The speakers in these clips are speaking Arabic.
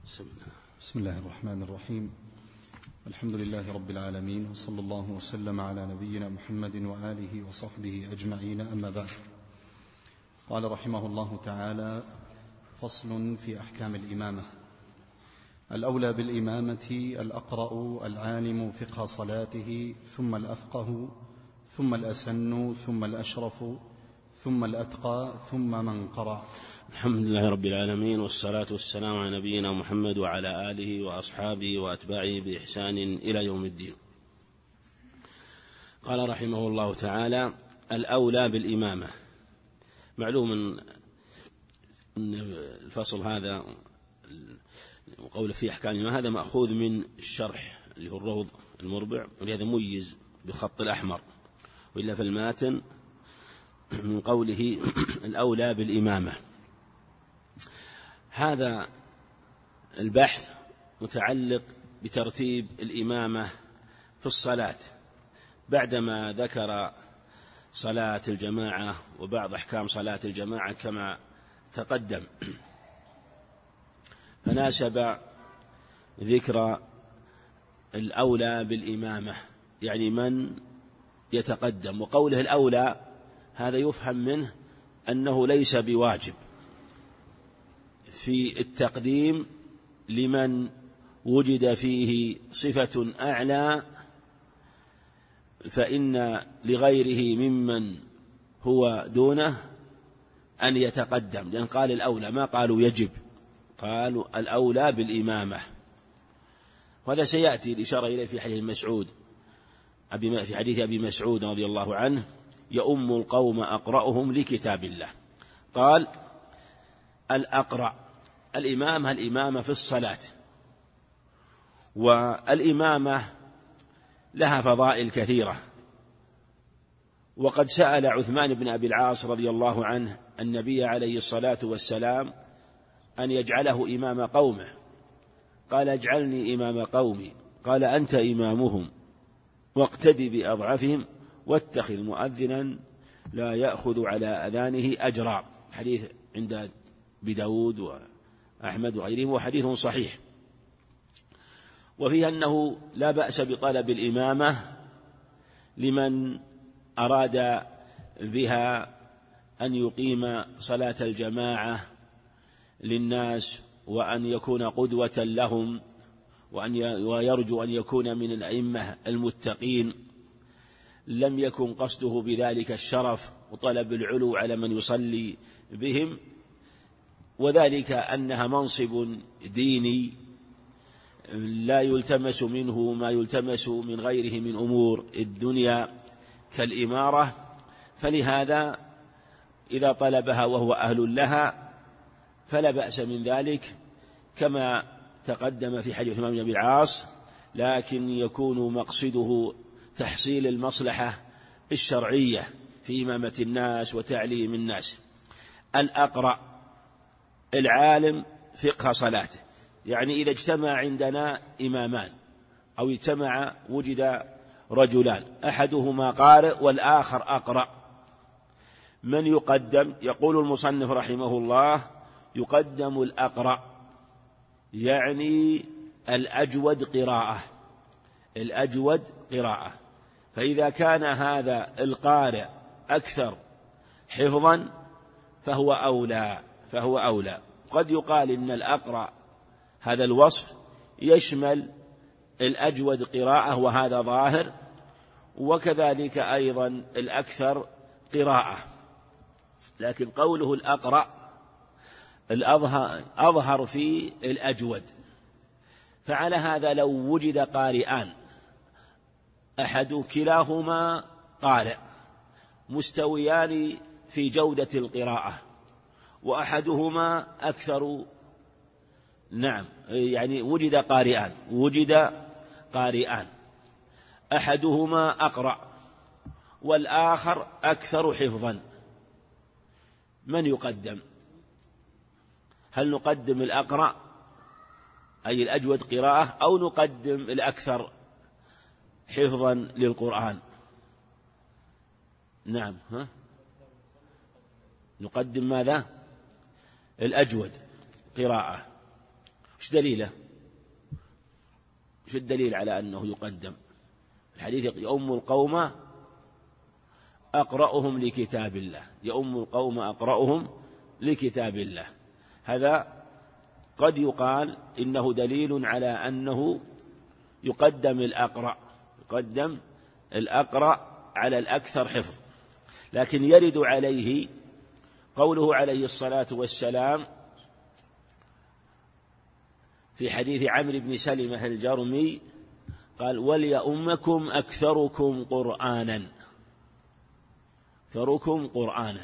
بسم الله الرحمن الرحيم. الحمد لله رب العالمين، وصلى الله وسلم على نبينا محمد وآله وصحبه أجمعين، أما بعد. قال رحمه الله تعالى: فصل في أحكام الإمامة. الأولى بالإمامة الأقرأ العالم فقه صلاته، ثم الأفقه، ثم الأسن، ثم الأشرف، ثم الأتقى، ثم من قرأ. الحمد لله رب العالمين، والصلاة والسلام على نبينا محمد وعلى آله وأصحابه وأتباعه بإحسان إلى يوم الدين. قال رحمه الله تعالى: الأولى بالإمامة. معلوم أن الفصل هذا وقول في أحكام الإمامة هذا مأخوذ من الشرح اللي هو الروض المربع، ولهذا ميز بالخط الأحمر، وإلا في الماتن من قوله الأولى بالإمامة. هذا البحث متعلق بترتيب الإمامة في الصلاة، بعدما ذكر صلاة الجماعة وبعض أحكام صلاة الجماعة كما تقدم، فناسب ذكر الأولى بالإمامة، يعني من يتقدم. وقوله الأولى هذا يفهم منه أنه ليس بواجب في التقديم لمن وجد فيه صفة أعلى، فإن لغيره ممن هو دونه أن يتقدم، لأن قال الأولى، ما قالوا يجب، قالوا الأولى بالإمامة. وهذا سيأتي الإشارة إليه في حديث مسعود، في حديث أبي مسعود رضي الله عنه: يؤم القوم أقرأهم لكتاب الله. قال الأقرأ الإمامة في الصلاة، والإمامة لها فضائل كثيرة. وقد سأل عثمان بن أبي العاص رضي الله عنه النبي عليه الصلاة والسلام أن يجعله إمام قومه، قال: اجعلني إمام قومي. قال: أنت إمامهم، واقتدي بأضعفهم، واتخذ مؤذنا لا يأخذ على أذانه أجرا. حديث عند بداود وأحمد وغيرهم، وحديث صحيح. وفيه أنه لا بأس بطلب الإمامة لمن أراد بها أن يقيم صلاة الجماعة للناس، وأن يكون قدوة لهم، ويرجو أن يكون من الأئمة المتقين. لم يكن قصده بذلك الشرف وطلب العلو على من يصلي بهم، وذلك أنها منصب ديني لا يلتمس منه ما يلتمس من غيره من أمور الدنيا كالإمارة، فلهذا إذا طلبها وهو أهل لها فلا بأس من ذلك، كما تقدم في حديث عثمان بن أبي العاص، لكن يكون مقصده تحصيل المصلحة الشرعية في إمامة الناس وتعليم الناس. الأقرأ العالم فقه صلاته، يعني إذا اجتمع عندنا إمامان أو اجتمع وجد رجلان، أحدهما قارئ والآخر أقرأ، من يقدم؟ يقول المصنف رحمه الله: يقدم الأقرأ، يعني الأجود قراءة. فإذا كان هذا القارئ أكثر حفظا فهو أولى. قد يقال إن الأقرأ هذا الوصف يشمل الأجود قراءة، وهذا ظاهر، وكذلك أيضا الأكثر قراءة. لكن قوله الأقرأ أظهر في الأجود. فعلى هذا لو وجد قارئان، كلاهما قارئ مستويان في جودة القراءة، وأحدهما أكثر، يعني وجد قارئان أحدهما أقرأ والآخر أكثر حفظا، من يقدم؟ هل نقدم الأقرأ أي الأجود قراءة، أو نقدم الأكثر حفظا للقرآن؟ نقدم ماذا؟ الأجود قراءة. وش دليله؟ وش الدليل على أنه يقدم؟ الحديث يؤم القوم أقرأهم لكتاب الله، يؤم القوم أقرأهم لكتاب الله. هذا قد يقال إنه دليل على أنه يقدم الأقرأ على الأكثر حفظ، لكن يرد عليه قوله عليه الصلاة والسلام في حديث عمرو بن سلمة الجرمي قال: وليؤمكم أكثركم قرآنا. أكثركم قرآنا،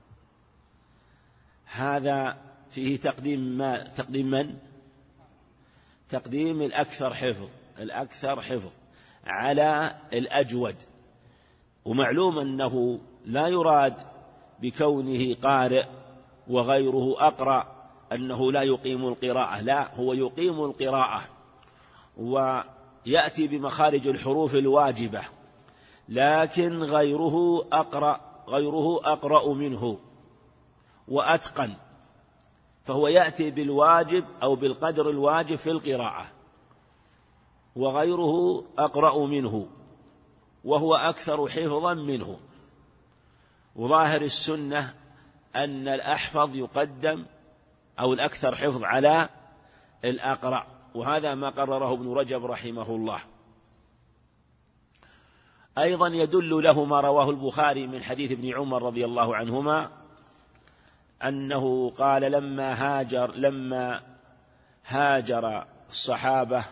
هذا فيه تقديم من؟ تقديم الأكثر حفظ على الأجود. ومعلوم أنه لا يراد بكونه قارئ وغيره أقرأ أنه لا يقيم القراءة، لا، هو يقيم القراءة ويأتي بمخارج الحروف الواجبة، لكن غيره أقرأ منه وأتقن، فهو يأتي بالواجب أو بالقدر الواجب في القراءة، وغيره أقرأ منه وهو أكثر حفظا منه. وظاهر السنة أن الأحفظ يقدم أو الأكثر حفظ على الأقرأ، وهذا ما قرره ابن رجب رحمه الله. أيضا يدل له ما رواه البخاري من حديث ابن عمر رضي الله عنهما أنه قال لما هاجر الصحابة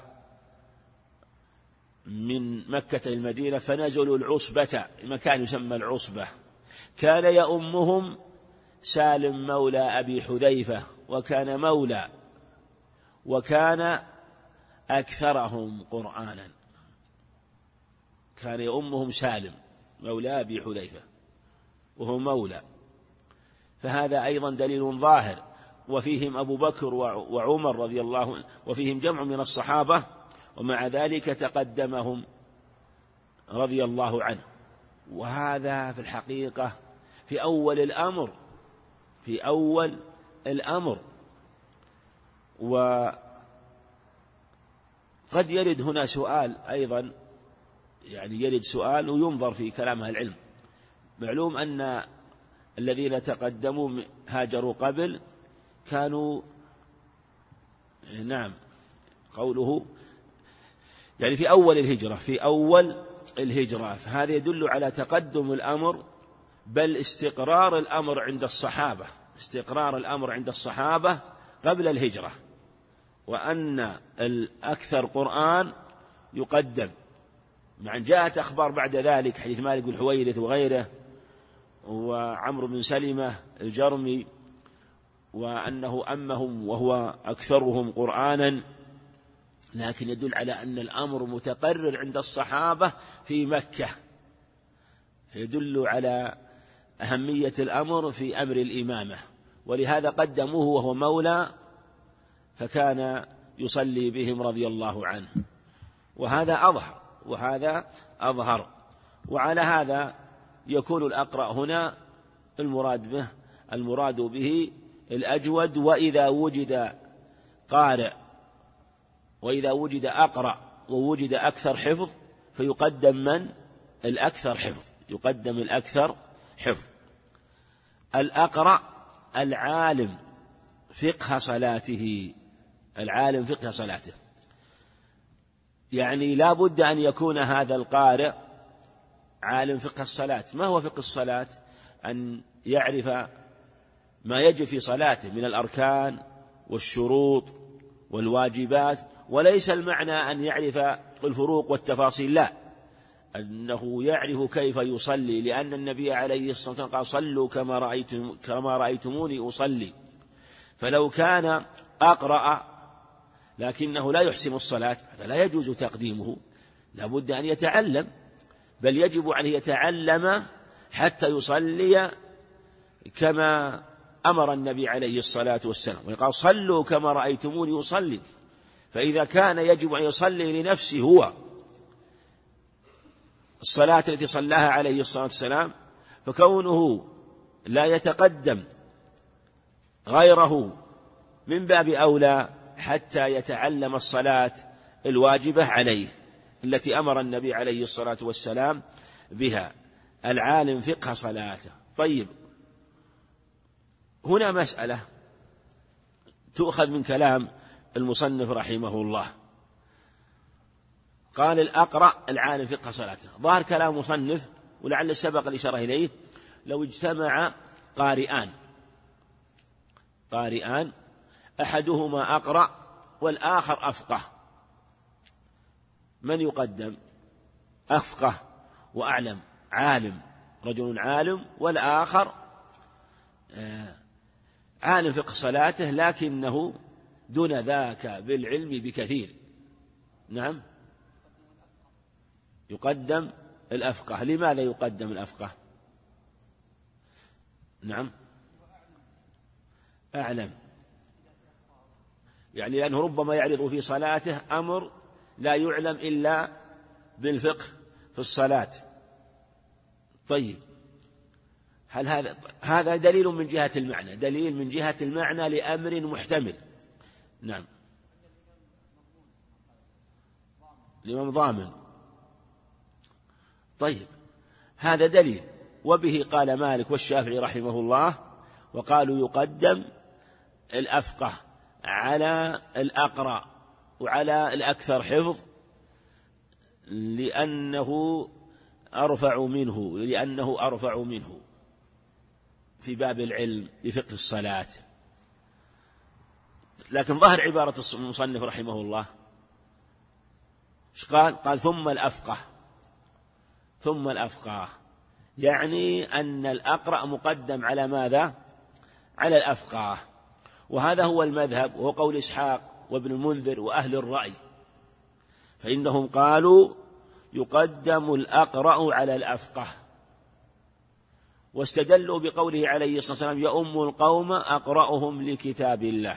من مكة المدينة فنزلوا العصبة، مكان يسمى العصبة، كان يؤمهم سالم مولى أبي حذيفة، وكان مولى، وكان أكثرهم قرآنا. كان يؤمهم سالم مولى أبي حذيفة وهو مولى، فهذا أيضا دليل ظاهر. وفيهم أبو بكر وعمر رضي الله عنه، وفيهم جمع من الصحابة، ومع ذلك تقدمهم رضي الله عنه. وهذا في الحقيقة في أول الأمر. وقد يرد هنا سؤال أيضا، يعني يرد سؤال وينظر في كلام العلم. معلوم أن الذين تقدموا هاجروا قبل كانوا، نعم، قوله يعني في أول الهجرة، فهذا يدل على تقدم الأمر، بل استقرار الأمر عند الصحابة قبل الهجرة، وأن الأكثر قرآن يقدم. مع أن جاءت أخبار بعد ذلك، حديث مالك بن حويرث وغيره وعمرو بن سلمة الجرمي، وأنه أمهم وهو أكثرهم قرآنا، لكن يدل على أن الأمر متقرر عند الصحابة في مكة، فيدل على أهمية الأمر في أمر الإمامة، ولهذا قدموه وهو مولى، فكان يصلي بهم رضي الله عنه. وهذا أظهر. وعلى هذا يكون الأقرأ هنا المراد به الأجود. وإذا وجد قارئ، وإذا وجد أقرأ ووجد أكثر حفظ، فيقدم من؟ الأكثر حفظ، يقدم الأكثر حفظ. الأقرأ العالم فقه صلاته، يعني لا بد أن يكون هذا القارئ عالم فقه الصلاة. ما هو فقه الصلاة؟ أن يعرف ما يجب في صلاته من الأركان والشروط والواجبات، وليس المعنى أن يعرف الفروق والتفاصيل، لا، أنه يعرف كيف يصلي، لأن النبي عليه الصلاة والسلام قال: صلوا كما رأيتموني أصلي. فلو كان أقرأ لكنه لا يحسن الصلاة، هذا لا يجوز تقديمه، لا بد أن يتعلم، بل يجب أن يتعلم حتى يصلي كما أمر النبي عليه الصلاة والسلام، وقال: صلوا كما رأيتموني أصلي. فإذا كان يجب أن يصلي لنفسه هو الصلاة التي صلاها عليه الصلاة والسلام، فكونه لا يتقدم غيره من باب أولى، حتى يتعلم الصلاة الواجبة عليه التي أمر النبي عليه الصلاة والسلام بها. العالم فقه صلاته. طيب، هنا مسألة تؤخذ من كلام المصنف رحمه الله. قال الأقرأ العالم فقه صلاته. ظاهر كلام مصنف ولعل سبق الإشارة إليه لو اجتمع قارئان أحدهما أقرأ والآخر أفقه، من يقدم؟ أفقه وأعلم، عالم، رجل عالم، والآخر عالم فقه صلاته لكنه دون ذاك بالعلم بكثير. نعم، يقدم الأفقه. لماذا يقدم الأفقه؟ نعم، أعلم، يعني لأنه ربما يعرض في صلاته أمر لا يعلم إلا بالفقه في الصلاة. طيب، هل هذا دليل من جهة المعنى، دليل من جهة المعنى لأمر محتمل. نعم، الإمام ضامن. طيب، هذا دليل، وبه قال مالك والشافعي رحمه الله، وقالوا يقدم الأفقه على الأقرأ وعلى الأكثر حفظ لأنه أرفع منه في باب العلم بفقه الصلاة. لكن ظهر عبارة المصنف رحمه الله قال ثم الأفقه، يعني أن الأقرأ مقدم على ماذا؟ على الأفقه. وهذا هو المذهب، وهو قول إسحاق وابن المنذر وأهل الرأي، فإنهم قالوا يقدم الأقرأ على الأفقه، واستدلوا بقوله عليه الصلاة والسلام يؤم القوم أقرأهم لكتاب الله.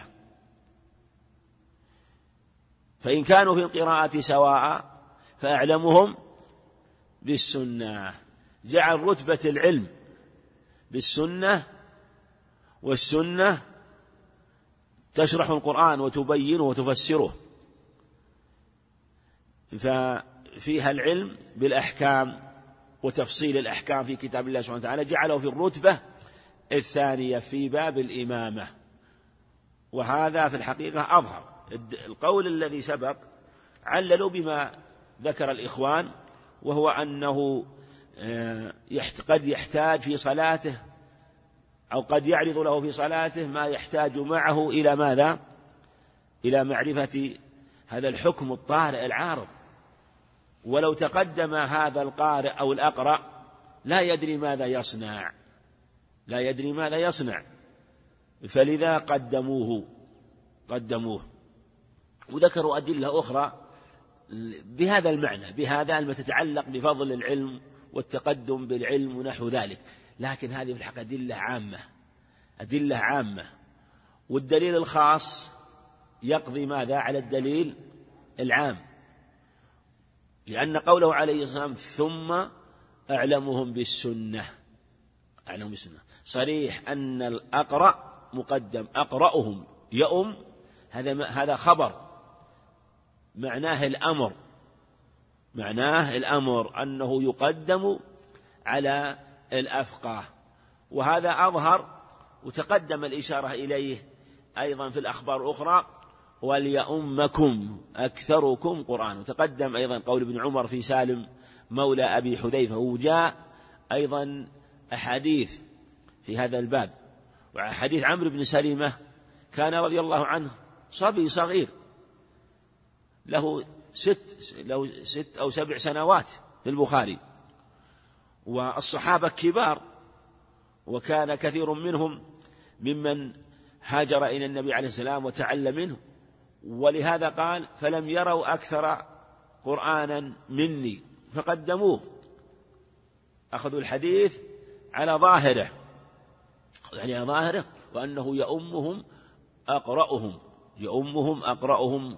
فإن كانوا في القراءة سواء فأعلمهم بالسنة، جعل رتبة العلم بالسنة، والسنة تشرح القرآن وتبينه وتفسره، ففيها العلم بالأحكام وتفصيل الأحكام في كتاب الله سبحانه وتعالى، جعله في الرتبة الثانية في باب الإمامة. وهذا في الحقيقة أظهر. القول الذي سبق عللوا بما ذكر الإخوان، وهو أنه قد يحتاج في صلاته أو قد يعرض له في صلاته ما يحتاج معه إلى ماذا؟ إلى معرفة هذا الحكم الطارئ العارض. ولو تقدم هذا القارئ أو الأقرأ لا يدري ماذا يصنع، فلذا قدموه. وذكروا أدلة أخرى بهذا المعنى، بهذا ما تتعلق بفضل العلم والتقدم بالعلم ونحو ذلك. لكن هذه في الحقيقة أدلة عامة، والدليل الخاص يقضي ماذا على الدليل العام، لأن قوله عليه الصلاة والسلام ثم أعلمهم بالسنة صريح أن الأقرأ مقدم، أقرأهم يؤم، هذا خبر معناه الأمر أنه يقدم على الأفقه. وهذا أظهر، وتقدم الإشارة إليه أيضا في الأخبار الأخرى وليؤمكم أكثركم قرآن. وتقدم أيضا قول ابن عمر في سالم مولى أبي حذيفة، وجاء أيضا أحاديث في هذا الباب. وحديث عمرو بن سلمة كان رضي الله عنه صبي صغير له 6 أو 7 سنوات في البخاري، والصحابة كبار، وكان كثير منهم ممن هاجر إلى النبي عليه السلام وتعلم منه، ولهذا قال فلم يروا أكثر قرآنا مني فقدموه، أخذوا الحديث على ظاهره، وأنه يؤمهم أقرأهم،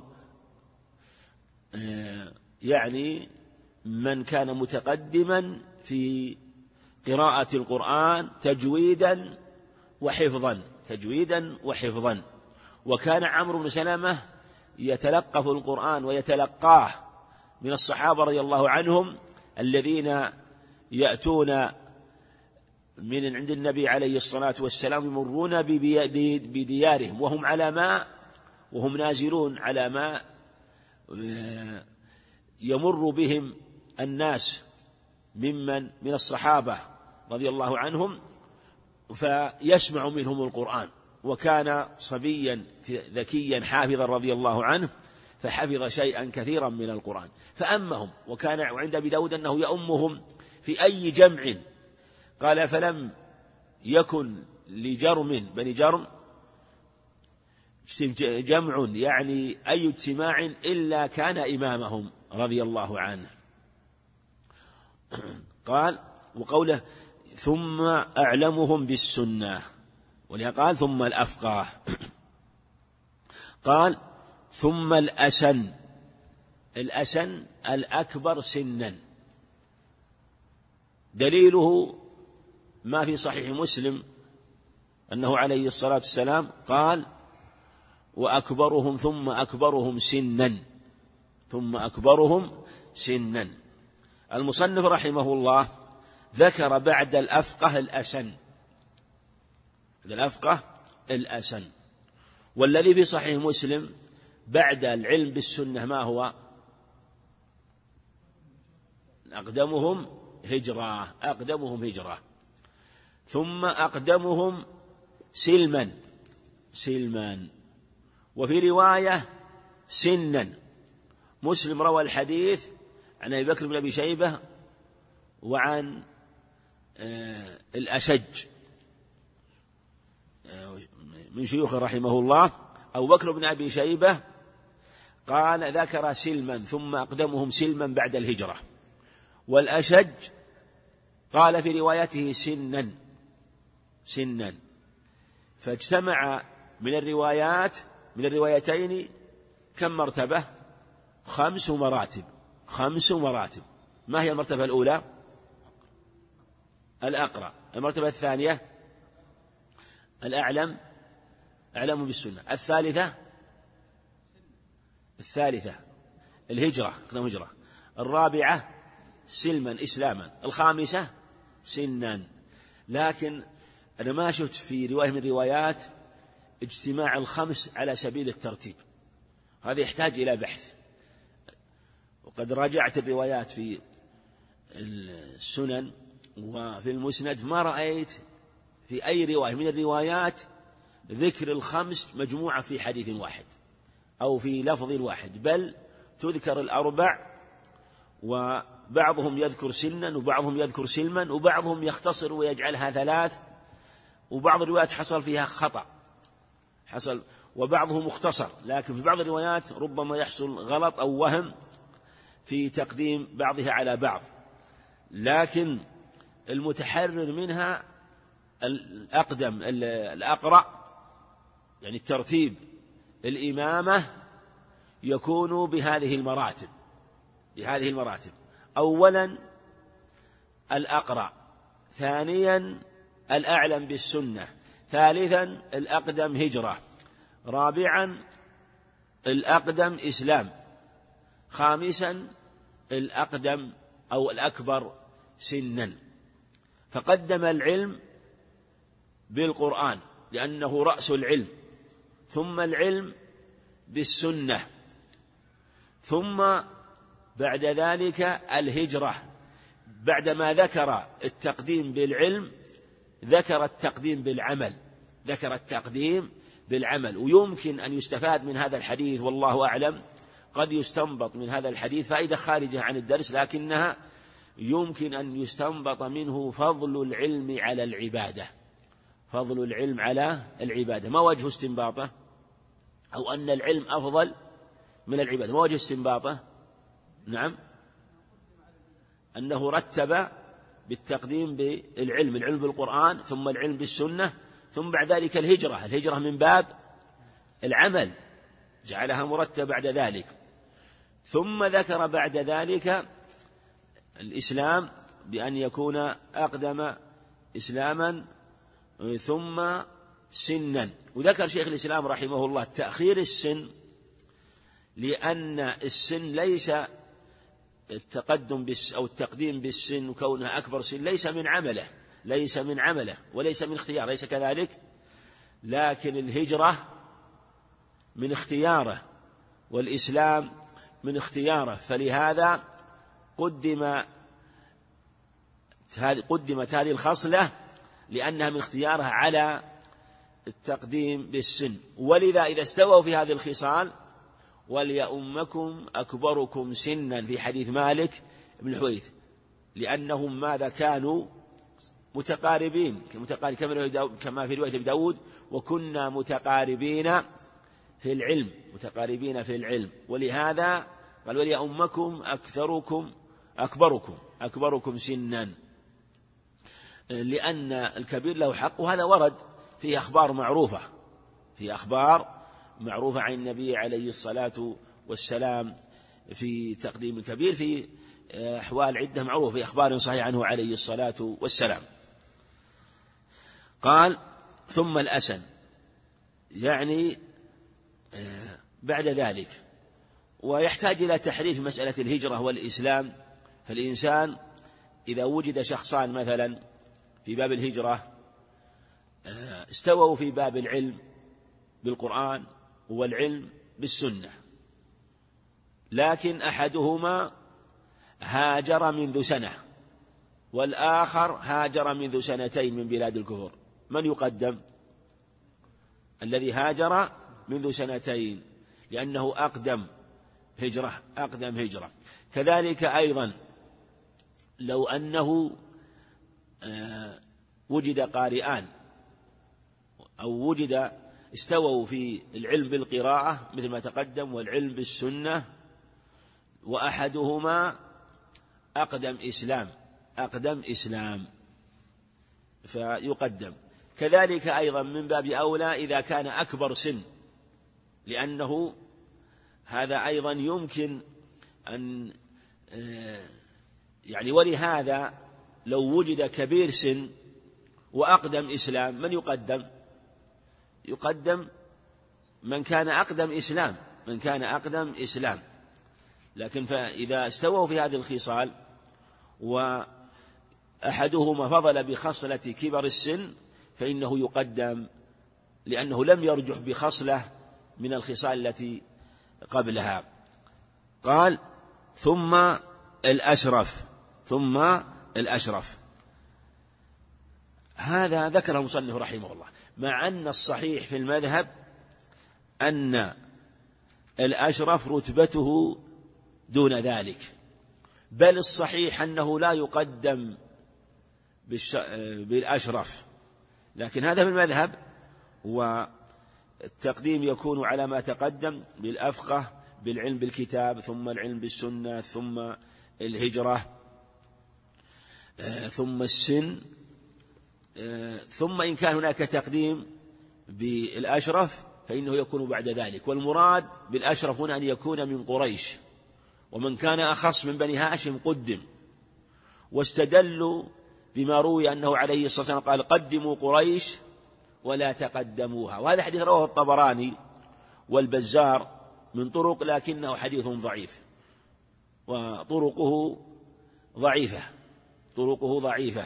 يعني من كان متقدما في قراءة القرآن تجويدا وحفظا. وكان عمرو بن سلمة يتلقف القرآن ويتلقاه من الصحابة رضي الله عنهم الذين يأتون من عند النبي عليه الصلاة والسلام يمرون بديارهم وهم على ماء، وهم نازلون على ماء يمر بهم الناس من الصحابة رضي الله عنهم فيسمع منهم القرآن. وكان صبيا ذكيا حافظا رضي الله عنه، فحفظ شيئا كثيرا من القرآن فأمهم. وكان عند أبي داود أنه يأمهم في أي جمع، قال فلم يكن لجرم بني جرم جمع يعني أي اجتماع إلا كان إمامهم رضي الله عنه. قال وقوله ثم أعلمهم بالسنة، ولها قال ثم الأفقه. قال ثم الأسن، الأسن الأكبر سنا، دليله ما في صحيح مسلم أنه عليه الصلاة والسلام قال وأكبرهم ثم أكبرهم سنا، ثم أكبرهم سنا. المصنف رحمه الله ذكر بعد الأفقه الأسن، الأفقه الأسن. والذي في صحيح مسلم بعد العلم بالسنة ما هو؟ أقدمهم هجرة، أقدمهم هجرة، ثم أقدمهم سلما، سلما، وفي رواية سنا. مسلم روى الحديث عن أبي بكر بن أبي شيبة وعن الأشج من شيوخه رحمه الله. أبو بكر بن أبي شيبة قال ذكر سلما ثم أقدمهم سلما بعد الهجرة، والأشج قال في روايته سنا، سنا. فاجتمع من الروايتين كم مرتبة؟ 5 مراتب، 5 مراتب. ما هي المرتبة الأولى؟ الأقرأ. المرتبة الثانية الأعلم، أعلم بالسنة. الثالثة الهجرة، هجرة. الرابعة سلما، إسلاما. الخامسة سنا. لكن أنا ما شفت في رواية من الروايات اجتماع ال5 على سبيل الترتيب، هذا يحتاج إلى بحث. وقد راجعت الروايات في السنن وفي المسند ما رأيت في أي رواية من الروايات ذكر ال5 مجموعة في حديث واحد أو في لفظ واحد، بل تذكر ال4 وبعضهم يذكر سنا وبعضهم يذكر سلما وبعضهم يختصر ويجعلها 3، وبعض الروايات حصل فيها خطأ، حصل وبعضه مختصر. لكن في بعض الروايات ربما يحصل غلط أو وهم في تقديم بعضها على بعض. لكن المتحرر منها الأقدم الأقرأ، يعني الترتيب الإمامة يكون بهذه المراتب، بهذه المراتب: أولا الأقرأ، ثانيا الأعلم بالسنة، ثالثا الأقدم هجرة، رابعا الأقدم إسلام، خامسا الأقدم أو الأكبر سنا. فقدم العلم بالقرآن لأنه رأس العلم، ثم العلم بالسنة، ثم بعد ذلك الهجرة. بعدما ذكر التقديم بالعلم ذكر التقديم بالعمل، ذكر التقديم بالعمل. ويمكن أن يستفاد من هذا الحديث والله أعلم، قد يستنبط من هذا الحديث فائدة خارجة عن الدرس، لكنها يمكن أن يستنبط منه فضل العلم على العبادة، فضل العلم على العبادة. ما وجه استنباطه؟ أو أن العلم أفضل من العبادة، ما وجه استنباطه؟ نعم، أنه رتب بالتقديم بالعلم، العلم بالقرآن ثم العلم بالسنة، ثم بعد ذلك الهجرة، الهجرة من باب العمل جعلها مرتب بعد ذلك، ثم ذكر بعد ذلك الإسلام بأن يكون أقدم إسلاما ثم سنا. وذكر شيخ الإسلام رحمه الله تأخير السن لأن السن ليس التقدم أو التقديم بالسن وكونها أكبر سن ليس من عمله وليس من اختيار، ليس كذلك، لكن الهجرة من اختياره والإسلام من اختياره، فلهذا قدمت هذه الخصلة لأنها من اختيارها على التقديم بالسن. ولذا إذا استووا في هذه الخصال وليؤمكم أكبركم سنا في حديث مالك بن الحويرث، لأنهم ماذا كانوا متقاربين كما في رواية أبي داود، وكنا متقاربين في العلم، ولهذا قال وليؤمكم أكبركم سنا، لأن الكبير له حق. وهذا ورد في أخبار معروفة عن النبي عليه الصلاة والسلام في تقديم الكبير في أحوال عدة معروفة في أخبار صحيحة عنه عليه الصلاة والسلام. قال ثم الأسن، يعني بعد ذلك، ويحتاج إلى تحريف مسألة الهجرة والإسلام. فالإنسان إذا وجد شخصان مثلا في باب الهجرة استووا في باب العلم بالقرآن والعلم بالسنة، لكن أحدهما هاجر منذ سنة والآخر هاجر منذ سنتين من بلاد الكفر، من يقدم؟ الذي هاجر منذ سنتين، لأنه أقدم هجرة. كذلك أيضا لو أنه وجد قارئان أو استووا في العلم بالقراءة مثل ما تقدم والعلم بالسنة، وأحدهما أقدم إسلام فيقدم. كذلك أيضا من باب أولى إذا كان أكبر سن، لأنه هذا أيضا يمكن أن يعني، ولهذا لو وجد كبير سن وأقدم إسلام من يقدم من كان أقدم إسلام. لكن فإذا استووا في هذه الخصال وأحدهما فضل بخصلة كبر السن فإنه يقدم، لأنه لم يرجح بخصلة من الخصال التي قبلها. قال ثم الأشرف. هذا ذكره المصنف رحمه الله، مع أن الصحيح في المذهب أن الأشرف رتبته دون ذلك، بل الصحيح أنه لا يقدم بالأشرف، لكن هذا في المذهب، والتقديم يكون على ما تقدم بالأفقه بالعلم بالكتاب، ثم العلم بالسنة، ثم الهجرة، ثم السن، ثم إن كان هناك تقديم بالأشرف فإنه يكون بعد ذلك. والمراد بالأشرف هنا أن يكون من قريش، ومن كان أخص من بني هاشم قدم. واستدلوا بما روي أنه عليه الصلاة والسلام قال قدموا قريش ولا تقدموها، وهذا حديث رواه الطبراني والبزار من طرق، لكنه حديث ضعيف، وطرقه ضعيفة.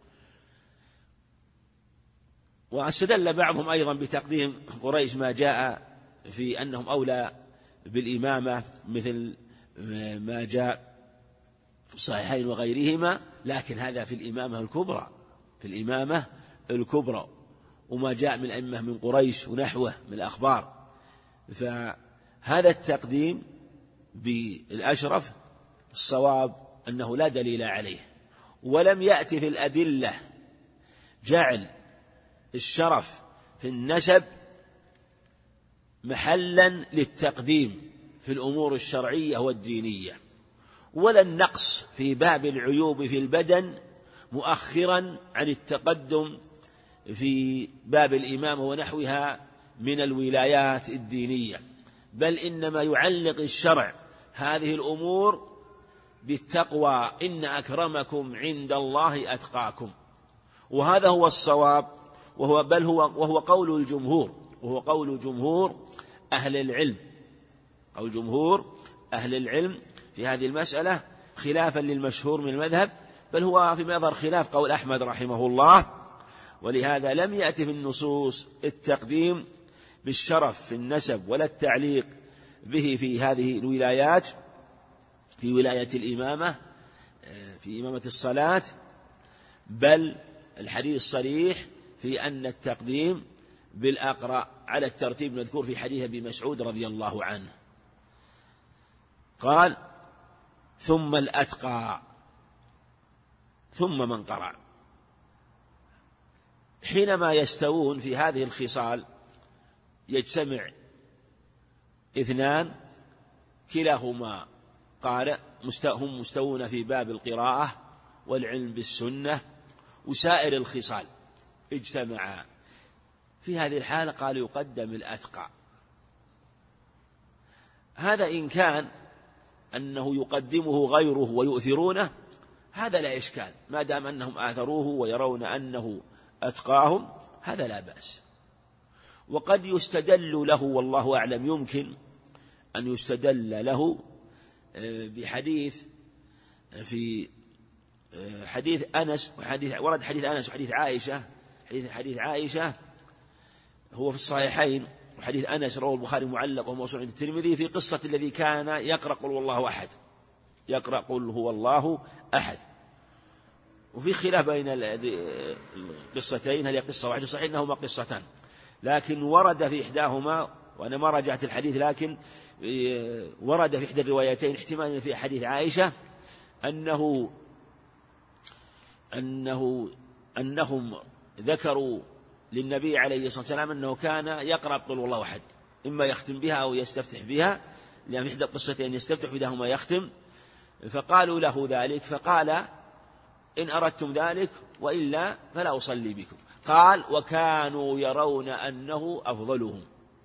واستدل بعضهم أيضا بتقديم قريش ما جاء في أنهم أولى بالإمامة، مثل ما جاء في الصحيحين وغيرهما، لكن هذا في الإمامة الكبرى، وما جاء من الأئمة من قريش ونحوه من الأخبار. فهذا التقديم بالأشرف الصواب أنه لا دليل عليه، ولم يأتي في الأدلة جعل الشرف في النسب محلا للتقديم في الأمور الشرعية والدينية، ولا النقص في باب العيوب في البدن مؤخرا عن التقدم في باب الإمامة ونحوها من الولايات الدينية، بل إنما يعلق الشرع هذه الأمور بالتقوى، إن أكرمكم عند الله أتقاكم، وهذا هو الصواب، وهو قول الجمهور، أهل العلم، أو جمهور أهل العلم في هذه المسألة خلافا للمشهور من المذهب، بل هو فيما يظهر خلاف قول أحمد رحمه الله. ولهذا لم يأتي في النصوص التقديم بالشرف في النسب ولا التعليق به في هذه الولايات، في ولاية الإمامة في إمامة الصلاة، بل الحديث صريح في أن التقديم بالأقرأ على الترتيب المذكور في حديث أبي مسعود رضي الله عنه. قال ثم الأتقى ثم من قرع. حينما يستوون في هذه الخصال يجتمع اثنان كلاهما قارئ، هم مستوون في باب القراءة والعلم بالسنة وسائر الخصال اجتمعا. في هذه الحالة قال يقدم الأتقى. هذا إن كان أنه يقدمه غيره ويؤثرونه هذا لا إشكال، ما دام أنهم آثروه ويرون أنه أتقاهم هذا لا بأس. وقد يستدل له والله أعلم، يمكن أن يستدل له بحديث في حديث أنس ورد حديث أنس وحديث عائشة. حديث عائشة هو في الصحيحين، وحديث أنس رواه البخاري معلق وموصول عند الترمذي في قصة الذي كان يقرأ قل هو الله أحد، يقرأ قل هو الله أحد. وفي خلاف بين القصتين، هل هي قصة واحدة؟ صحيح أنهما قصتان، لكن ورد في إحداهما، وأنا ما رجعت الحديث، لكن ورد في إحدى الروايتين احتمال في حديث عائشة أنهم ذكروا للنبي عليه الصلاة والسلام أنه كان يقرأ قل هو الله أحد، إما يختم بها أو يستفتح بها، لأن في إحدى القصتين يستفتح بدهما يختم، فقالوا له ذلك، فقال إن أردتم ذلك وإلا فلا أصلي بكم. قال وكانوا يرون أنه أفضلهم.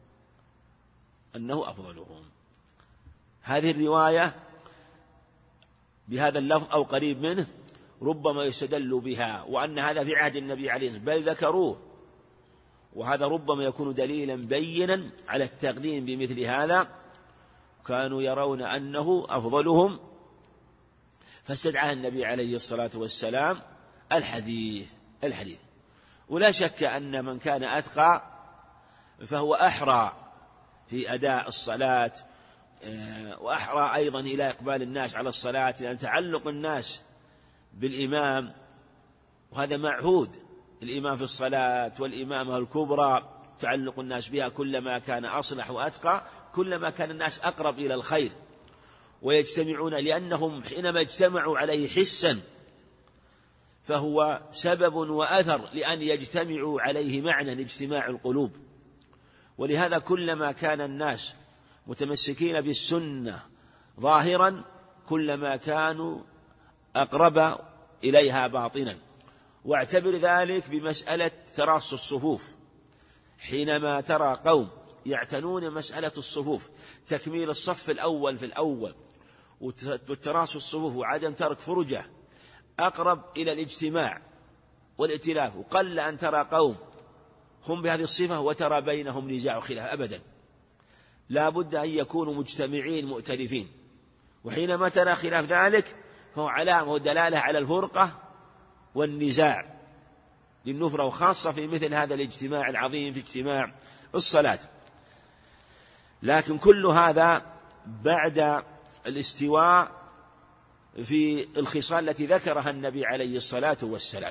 هذه الرواية بهذا اللفظ أو قريب منه ربما يستدل بها، وأن هذا في عهد النبي عليه الصلاة والسلام بل ذكروه، وهذا ربما يكون دليلا بينا على التقديم بمثل هذا. كانوا يرون أنه أفضلهم، فاستدعى النبي عليه الصلاة والسلام الحديث. ولا شك أن من كان أتقى فهو أحرى في أداء الصلاة، وأحرى أيضا إلى إقبال الناس على الصلاة، لأن تعلق الناس بالإمام وهذا معهود، الإمام في الصلاة والإمامة الكبرى تعلق الناس بها، كلما كان أصلح وأتقى كلما كان الناس أقرب إلى الخير ويجتمعون، لأنهم حينما اجتمعوا عليه حسا فهو سبب وأثر لأن يجتمعوا عليه معنى اجتماع القلوب. ولهذا كلما كان الناس متمسكين بالسنة ظاهرا كلما كانوا أقرب إليها باطنا. واعتبر ذلك بمسألة تراص الصفوف، حينما ترى قوم يعتنون مسألة الصفوف، تكميل الصف الأول في الأول والتراص الصفوف وعدم ترك فرجة، أقرب إلى الاجتماع والائتلاف. وقل أن ترى قوم هم بهذه الصفة وترى بينهم نزاع وخلاف، أبدا، لا بد أن يكونوا مجتمعين مؤتلفين. وحينما ترى خلاف ذلك فهو علامة ودلالة على الفرقة والنزاع للنفرة، وخاصة في مثل هذا الاجتماع العظيم في اجتماع الصلاة. لكن كل هذا بعد الاستواء في الخصال التي ذكرها النبي عليه الصلاة والسلام.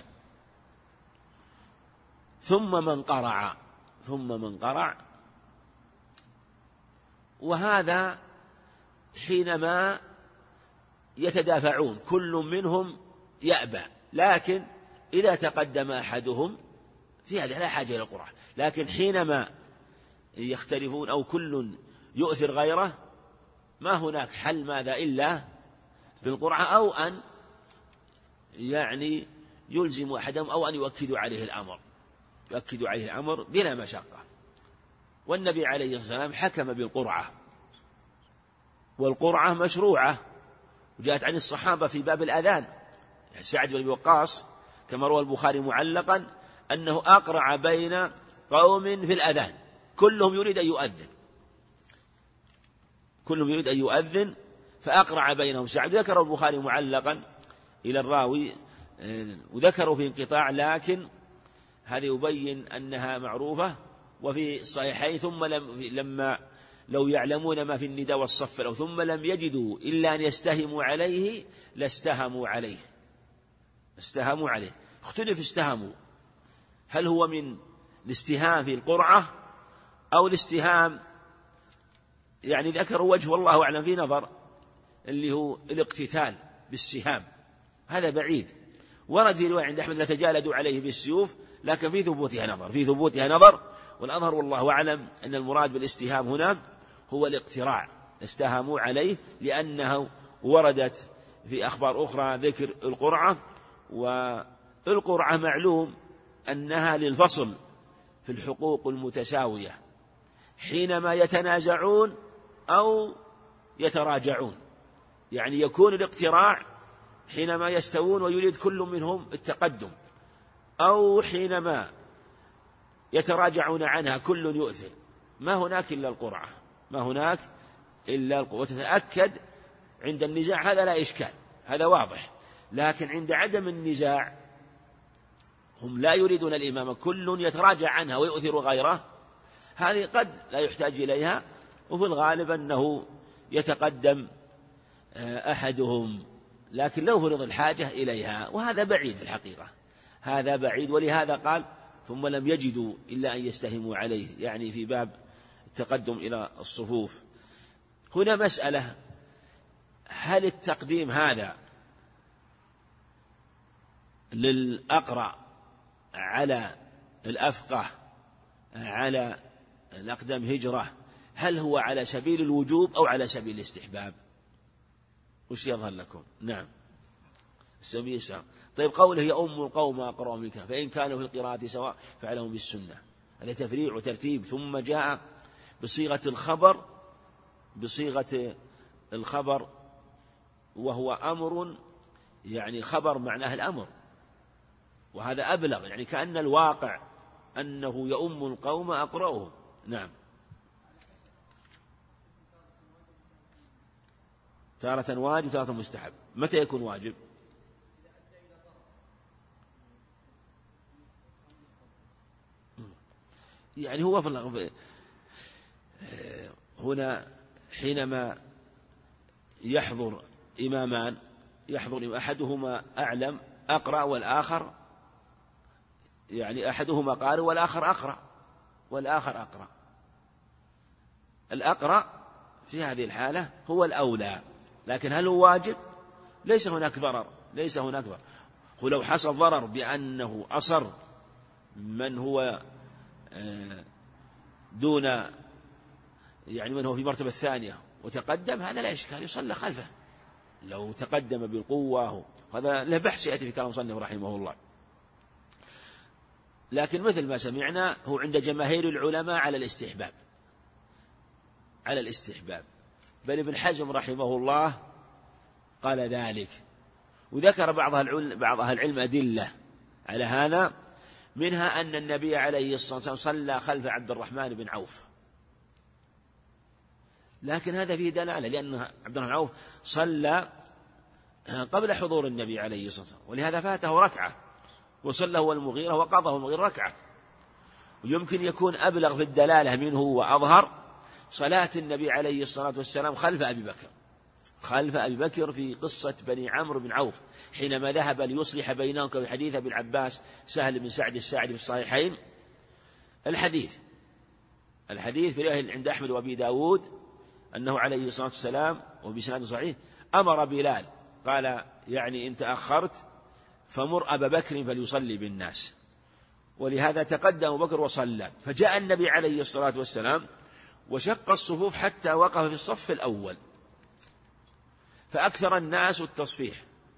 ثم من قرع، وهذا حينما يتدافعون كل منهم يأبى، لكن إذا تقدم أحدهم في هذا لا حاجة إلى القرعة. لكن حينما يختلفون أو كل يؤثر غيره ما هناك حل ماذا إلا بالقرعة، أو أن يلزم أحدهم أو أن يؤكدوا عليه الأمر بلا مشقة. والنبي عليه الصلاة والسلام حكم بالقرعة، والقرعة مشروعة، وجاءت عن الصحابة في باب الأذان. سعد بن أبي وقاص كما روى البخاري معلقا أنه أقرع بين قوم في الأذان، كلهم يريد أن يؤذن، كلهم يريد أن يؤذن فأقرع بينهم سعد. ذكر البخاري معلقا إلى الراوي وذكروا في انقطاع، لكن هذا يبين أنها معروفة. وفي الصحيحين ثم لما لو يعلمون ما في النداء والصف له ثم لم يجدوا إلا أن يستهموا عليه لاستهموا عليه. استهموا عليه، اختلف استهموا، هل هو من الاستهام في القرعة أو الاستهام يعني ذكروا وجه والله أعلم في نظر اللي هو الاقتتال بالسهام، هذا بعيد. ورد في رواية عند أحمد لا تجالدوا عليه بالسيوف، لكن في ثبوتها نظر والأظهر والله أعلم أن المراد بالاستهام هنا هو الاقتراع. استهاموا عليه لأنه وردت في أخبار أخرى ذكر القرعة، والقرعة معلوم أنها للفصل في الحقوق المتساوية حينما يتنازعون أو يتراجعون، يعني يكون الاقتراع حينما يستوون ويريد كل منهم التقدم، أو حينما يتراجعون عنها كل يؤثر. ما هناك إلا القرعة، وتتأكد عند النزاع هذا لا إشكال، هذا واضح. لكن عند عدم النزاع هم لا يريدون الإمامة، كل يتراجع عنها ويؤثر غيره، هذه قد لا يحتاج إليها، وفي الغالب أنه يتقدم أحدهم، لكن لو فرض الحاجة إليها، وهذا بعيد الحقيقة، هذا بعيد. ولهذا قال ثم لم يجدوا إلا أن يستهموا عليه، يعني في باب التقدم إلى الصفوف. هنا مسألة، هل التقديم هذا للأقرأ على الأفقه على الأقدم هجرة، هل هو على سبيل الوجوب أو على سبيل الاستحباب؟ وش يظهر لكم؟ نعم السبيل سواء. طيب قوله يؤم القوم أقرأ منك فإن كانوا في القراءة سواء فعلهم بالسنة، هذا تفريع وترتيب، ثم جاء بصيغة الخبر وهو أمر، يعني خبر معناه الأمر، وهذا أبلغ، يعني كأن الواقع أنه يؤم القوم أقرأهم. نعم تارة واجب تارة مستحب. متى يكون واجب؟ يعني هو هنا حينما يحضر إمامان، يحضر أحدهما أعلم أقرأ والآخر، يعني أحدهما قارئ والآخر أقرأ، الأقرأ في هذه الحالة هو الأولى. لكن هل هو واجب؟ ليس هناك ضرر. ولو حصل ضرر بأنه أصر من هو دون، يعني من هو في مرتبة الثانية وتقدم، هذا لا إشكال، يصلى خلفه لو تقدم بالقوة، هذا له بحث يأتي في كلام المصنف رحمه الله. لكن مثل ما سمعنا هو عند جماهير العلماء على الاستحباب، بل ابن حزم رحمه الله قال ذلك. وذكر بعض أهل العلم أدلة على هذا، منها أن النبي عليه الصلاة والسلام صلى خلف عبد الرحمن بن عوف، لكن هذا فيه دلالة، لأن عبد الرحمن بن عوف صلى قبل حضور النبي عليه الصلاة والسلام، ولهذا فاته ركعة، وصلى هو المغيرة وقضاه المغيرة ركعة. ويمكن يكون أبلغ في الدلالة منه وأظهر صلاة النبي عليه الصلاة والسلام خلف أبي بكر في قصة بني عمرو بن عوف، حينما ذهب ليصلح بينهم، في حديث ابن عباس سهل بن سعد الساعدي في الصحيحين. الحديث في رواية عند أحمد وأبي داود أنه عليه الصلاة والسلام وبسناد صحيح أمر بلال، قال يعني إن تأخرت فمر أبا بكر فليصلي بالناس، ولهذا تقدم أبو بكر وصلى. فجاء النبي عليه الصلاة والسلام وشق الصفوف حتى وقف في الصف الأول، فأكثر الناس التصفيح.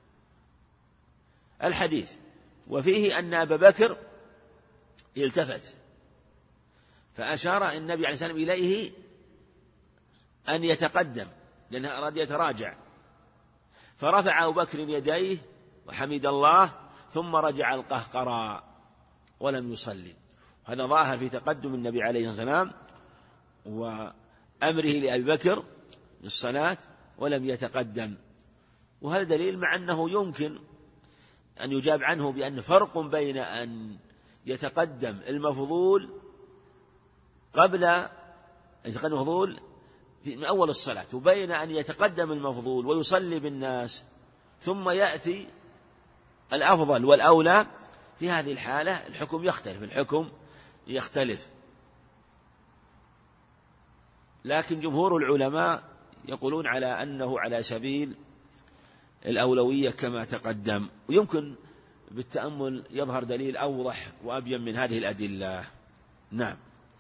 الحديث وفيه أن أبا بكر التفت فأشار النبي عليه الصلاة والسلام إليه أن يتقدم، لأنه أراد يتراجع، فرفع أبو بكر يديه وحمد الله ثم رجع القهقرى ولم يصلي. هذا ظاهر في تقدم النبي عليه الصلاة والسلام وأمره لأبي بكر الصلاة ولم يتقدم. وهذا دليل مع أنه يمكن أن يجاب عنه بأن فرق بين أن يتقدم المفضول المفضول من أول الصلاة، وبين أن يتقدم المفضول ويصلي بالناس ثم يأتي الأفضل والأولى. في هذه الحالة الحكم يختلف. لكن جمهور العلماء يقولون على أنه على سبيل الأولوية كما تقدم، ويمكن بالتأمل يظهر دليل أوضح وأبين من هذه الأدلة. نعم.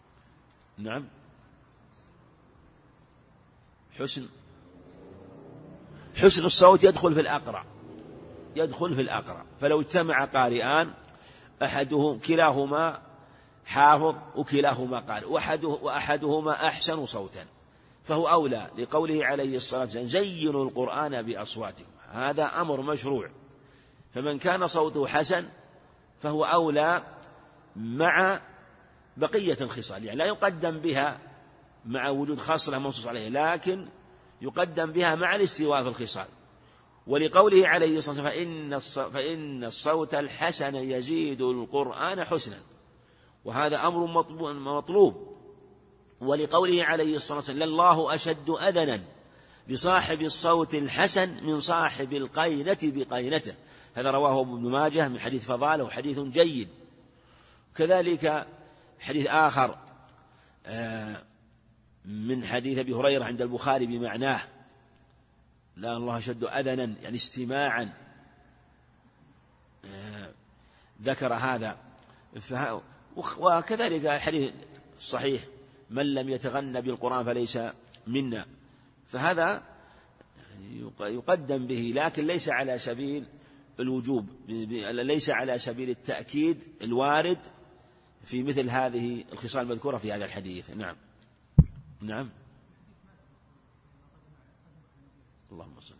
حسن الصوت يدخل في الأقرع، فلو اجتمع قارئان كلاهما حافظ وكلاهما قارئ وأحدهما أحسن صوتا فهو أولى، لقوله عليه الصلاة والسلام زينوا القرآن بأصواتكم. هذا أمر مشروع، فمن كان صوته حسن فهو أولى مع بقية الخصال، يعني لا يقدم بها مع وجود خاصة منصوص عليه، لكن يقدم بها مع الاستواء في الخصال. ولقوله عليه الصلاة والسلام فإن الصوت الحسن يزيد القرآن حسنا، وهذا أمر مطلوب. ولقوله عليه الصلاة والسلام لله أشد أذنا لصاحب الصوت الحسن من صاحب القينة بقينته. هذا رواه ابن ماجه من حديث فضالة وحديث جيد. كذلك حديث آخر من حديث أبي هريرة عند البخاري بمعناه لا الله أشد أذنا يعني استماعا، ذكر هذا. وكذلك الحديث الصحيح من لم يتغنى بالقرآن فليس منا، فهذا يقدم به، لكن ليس على سبيل الوجوب، ليس على سبيل التأكيد الوارد في مثل هذه الخصال المذكورة في هذا الحديث. نعم. اللهم صل.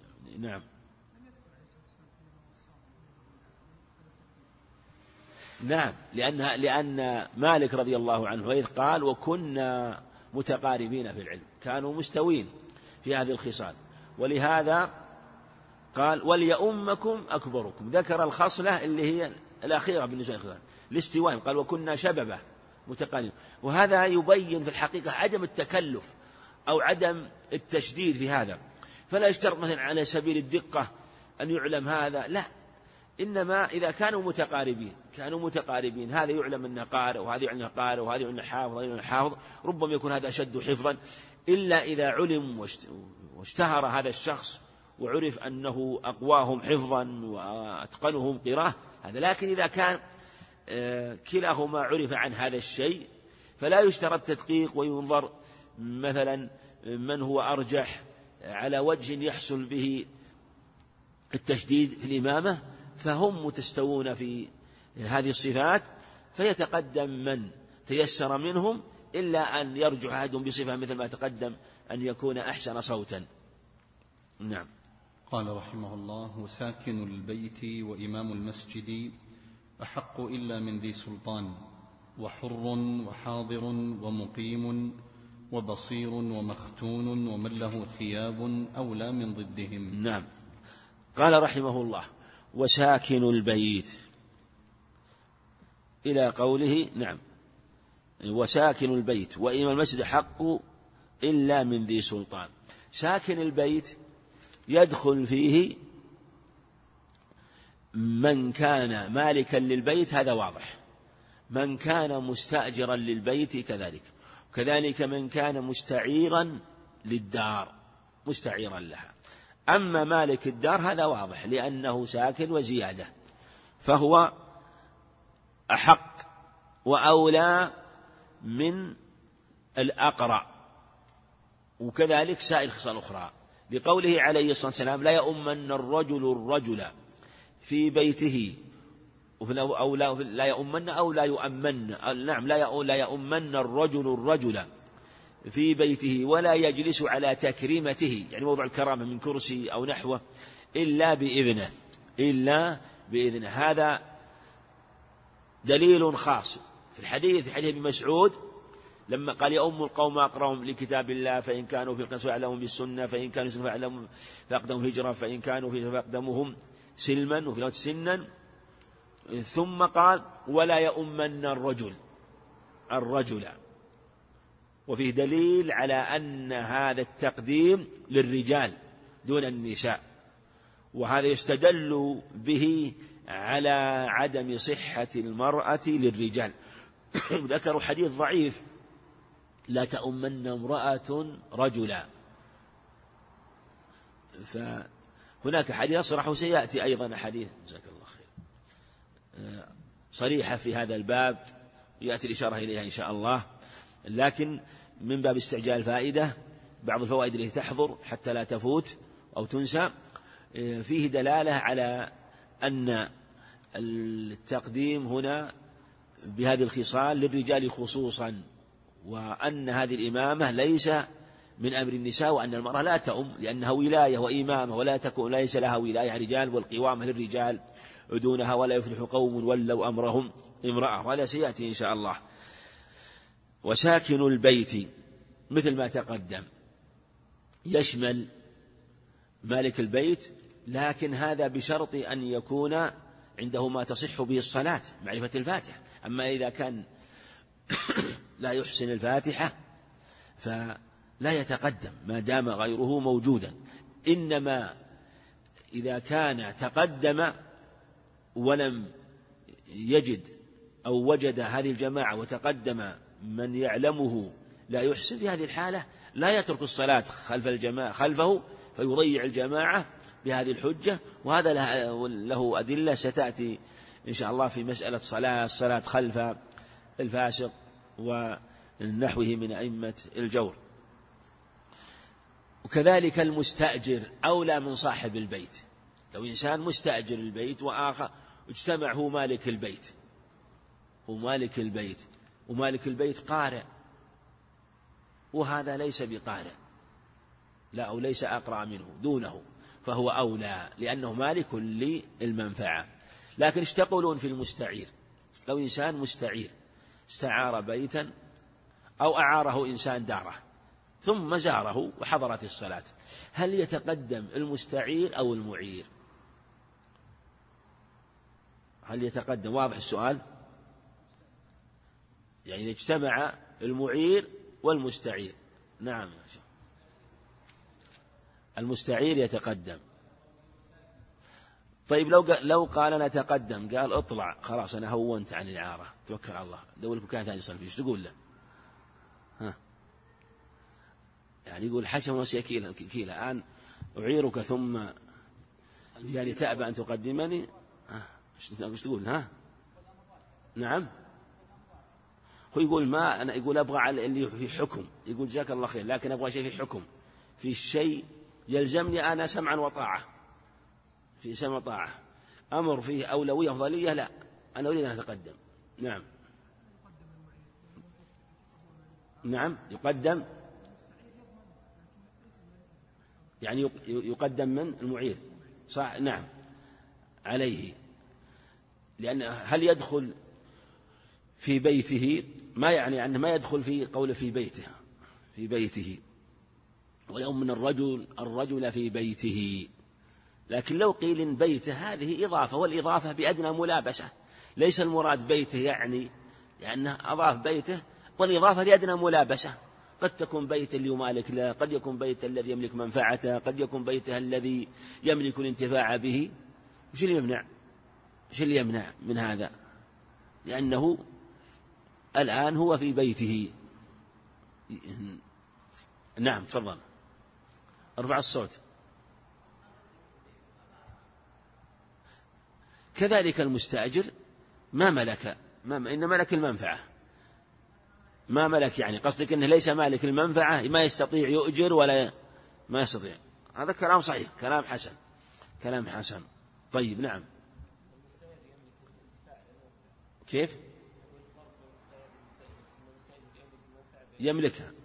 نعم، لأن مالك رضي الله عنه إذ قال وكنا متقاربين في العلم، كانوا مستوين في هذه الخصال، ولهذا قال وليؤمكم أكبركم، ذكر الخصلة اللي هي الأخيرة بالنسبة للخصال الاستواء، قال وكنا شببة متقاربين. وهذا يبين في الحقيقة عدم التكلف أو عدم التشديد في هذا، فلا يشترط مثلا على سبيل الدقة أن يعلم هذا، لا، إنما إذا كانوا متقاربين هذا يعلم أنه قارئ وهذا يعلم أنه قارئ وهذا يعلم أنه حافظ، ربما يكون هذا أشد حفظا، إلا إذا علم واشتهر هذا الشخص وعرف أنه أقواهم حفظا وأتقنهم قراءة هذا. لكن إذا كان كلاهما عرف عن هذا الشيء فلا يشترط التدقيق، وينظر مثلا من هو أرجح على وجه يحصل به التشديد في الإمامة، فهم متستوون في هذه الصفات، فيتقدم من تيسر منهم، إلا أن يرجع أحدهم بصفة مثل ما تقدم أن يكون أحسن صوتا. نعم. قال رحمه الله وساكن البيت وإمام المسجد أحق إلا من ذي سلطان وحر وحاضر ومقيم وبصير ومختون ومن له ثياب أولى من ضدهم. نعم. قال رحمه الله وساكن البيت إلى قوله نعم وساكن البيت وإمام المسجد حق إلا من ذي سلطان. ساكن البيت يدخل فيه من كان مالكا للبيت، هذا واضح، من كان مستأجرا للبيت كذلك من كان مستعيرا للدار مستعيرا لها. أما مالك الدار هذا واضح لأنه ساكن وزيادة، فهو أحق وأولى من الأقرع، وكذلك سائر خصال أخرى، لقوله عليه الصلاة والسلام لا يؤمن الرجل في بيته، أو لا يؤمن أو لا يؤمن، نعم لا يؤمن الرجل في بيته ولا يجلس على تكريمته، يعني موضع الكرامة من كرسي أو نحوه، إلا بإذنه. هذا دليل خاص في الحديث ابن مسعود لما قال يؤم القوم أقرأهم لكتاب الله فإن كانوا في القسوة فأعلمهم بالسنة فإن كانوا سنة فأقدمهم هجرة فإن كانوا في فأقدمهم سلما وفي سنا. ثم قال ولا يؤمن الرجل. وفيه دليل على أن هذا التقديم للرجال دون النساء، وهذا يستدل به على عدم صحة المرأة للرجال. ذكروا حديث ضعيف لا تؤمن امرأة رجلا، فهناك حديث أصرح وسيأتي أيضا حديث جزاك الله خير صريحة في هذا الباب يأتي الإشارة إليها إن شاء الله، لكن من باب استعجال فائدة بعض الفوائد التي تحضر حتى لا تفوت أو تنسى. فيه دلالة على أن التقديم هنا بهذه الخصال للرجال خصوصا، وأن هذه الإمامة ليس من أمر النساء، وأن المرأة لا تؤم لأنها ولاية وإمامة ولا تكون ليس لها ولاية رجال، والقوامة للرجال دونها، ولا يفلح قوم ولوا أمرهم امرأة، وهذا سيأتي إن شاء الله. وساكن البيت مثل ما تقدم يشمل مالك البيت، لكن هذا بشرط أن يكون عنده ما تصح به الصلاة معرفة الفاتحة. أما إذا كان لا يحسن الفاتحة فلا يتقدم ما دام غيره موجودا، إنما إذا كان تقدم ولم يجد أو وجد هذه الجماعة وتقدم من يعلمه لا يحسن، في هذه الحالة لا يترك الصلاة خلف الجماعة خلفه فيضيع الجماعة بهذه الحجة، وهذا له أدلة ستأتي إن شاء الله في مسألة الصلاة خلف الفاسق ونحوه من أئمة الجور. وكذلك المستأجر أولى من صاحب البيت. لو إنسان مستأجر البيت وآخر اجتمع هو مالك البيت قارئ وهذا ليس بقارئ لا أو ليس أقرأ منه دونه، فهو أولى لأنه مالك للمنفعة. لكن ايش تقولون في المستعير؟ لو إنسان مستعير استعار بيتا أو أعاره إنسان داره ثم زاره وحضرت الصلاة، هل يتقدم المستعير أو المعير؟ هل يتقدم؟ واضح السؤال؟ يعني إذا اجتمع المعير والمستعير. نعم المستعير يتقدم. طيب لو قال نتقدم، قال اطلع خلاص أنا هونت عن الإعارة توكل على الله دور لك مكان ثاني يصل فيه، ايش تقول له؟ يعني يقول حشم وسيكيل الآن أعيرك ثم يعني تأبى أن تقدمني، ايش تقول؟ نعم هو يقول ما أنا يقول أبغى اللي في حكم، يقول جزاك الله خير لكن أبغى شيء في حكم، في شيء يلزمني أنا سمعا وطاعة، في سمع وطاعة، أمر فيه أولوية أفضلية لا أنا أريد أن أتقدم. نعم يقدم يعني يقدم من المعير صح. نعم عليه، لأن هل يدخل في بيته ما يعني أنه ما يدخل في قول في بيته ويؤمن الرجل في بيته. لكن لو قيل إن بيته هذه إضافة، والإضافة بأدنى ملابسة، ليس المراد بيته يعني لأنه أضاف بيته، والإضافة لأدنى ملابسة، قد تكون بيت اللي يمالك له، قد يكون بيت الذي يملك منفعته، قد يكون بيته الذي يملك الانتفاع به. وش اللي يمنع من هذا؟ لأنه الآن هو في بيته. نعم تفضل ارفع الصوت. كذلك المستأجر ما ملك إن ملك المنفعة، ما ملك يعني قصدك أنه ليس مالك المنفعة ما يستطيع يؤجر ولا ما يستطيع، هذا كلام صحيح كلام حسن. طيب نعم كيف يملكها؟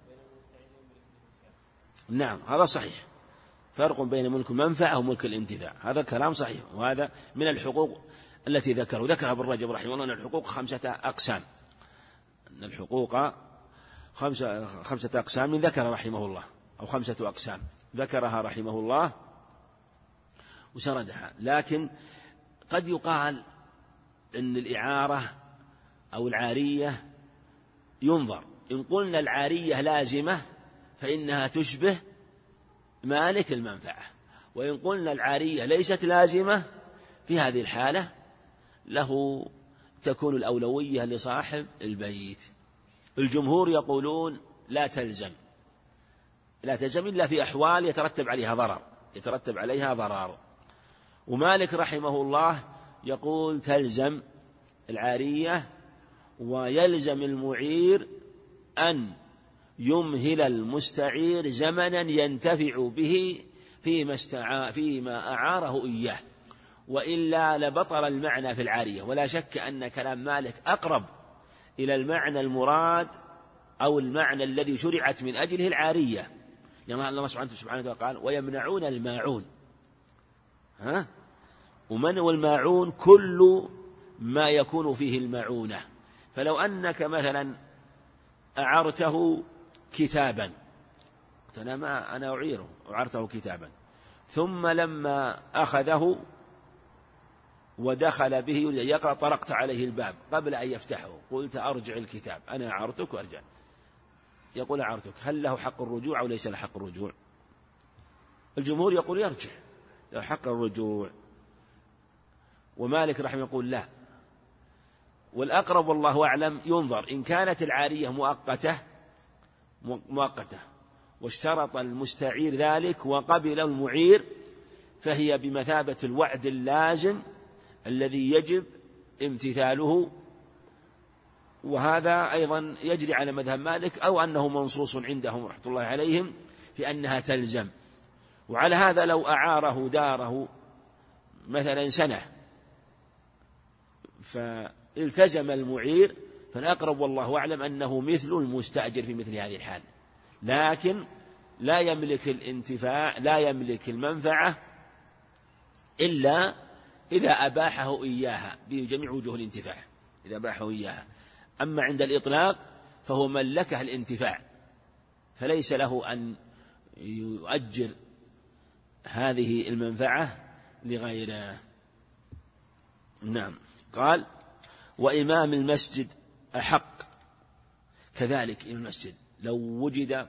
نعم هذا صحيح، فرق بين ملك المنفعة وملك الانتفاع، هذا كلام صحيح، وهذا من الحقوق التي ذكرها ابن رجب رحمه الله أن الحقوق 5 أقسام، أن الحقوق خمسة أقسام ذكر رحمه الله، أو 5 أقسام ذكرها رحمه الله وسردها. لكن قد يقال إن الإعارة أو العارية ينظر، إن قلنا العارية لازمة فإنها تشبه مالك المنفعة، وإن قلنا العارية ليست لازمة في هذه الحالة له تكون الأولوية لصاحب البيت. الجمهور يقولون لا تلزم إلا في أحوال يترتب عليها ضرر. ومالك رحمه الله يقول تلزم العارية، ويلزم المعير أن يمهل المستعير زمنا ينتفع به فيما أعاره إياه، وإلا لبطل المعنى في العارية. ولا شك أن كلام مالك أقرب إلى المعنى المراد أو المعنى الذي شرعت من أجله العارية، لما الله سبحانه وتعالى قال ويمنعون الماعون. ومنع الماعون كل ما يكون فيه المعونة. فلو أنك مثلا أعرته كتابا، أنا أعرته كتابا، ثم لما أخذه ودخل به يقرأ طرقت عليه الباب قبل أن يفتحه، قلت أرجع الكتاب، أنا أعرتك وأرجع. يقول أعرتك، هل له حق الرجوع أو ليس له حق الرجوع؟ الجمهور يقول يرجع، له حق الرجوع. ومالك رحمه يقول لا. والأقرب والله أعلم ينظر، إن كانت العارية مؤقتة واشترط المستعير ذلك وقبل المعير، فهي بمثابة الوعد اللازم الذي يجب امتثاله. وهذا أيضا يجري على مذهب مالك، أو أنه منصوص عندهم رحمة الله عليهم في أنها تلزم. وعلى هذا لو أعاره داره مثلا سنة فالتزم المعير، فالأقرب والله أعلم أنه مثل المستأجر في مثل هذه الحال، لكن لا يملك الانتفاع، لا يملك المنفعة إلا إذا أباحه إياها بجميع وجوه الانتفاع، إذا أباحه إياها. أما عند الإطلاق فهو ملكه الانتفاع، فليس له أن يؤجر هذه المنفعة لغيره. نعم. قال وإمام المسجد أحق كذلك. إمام المسجد لو وجد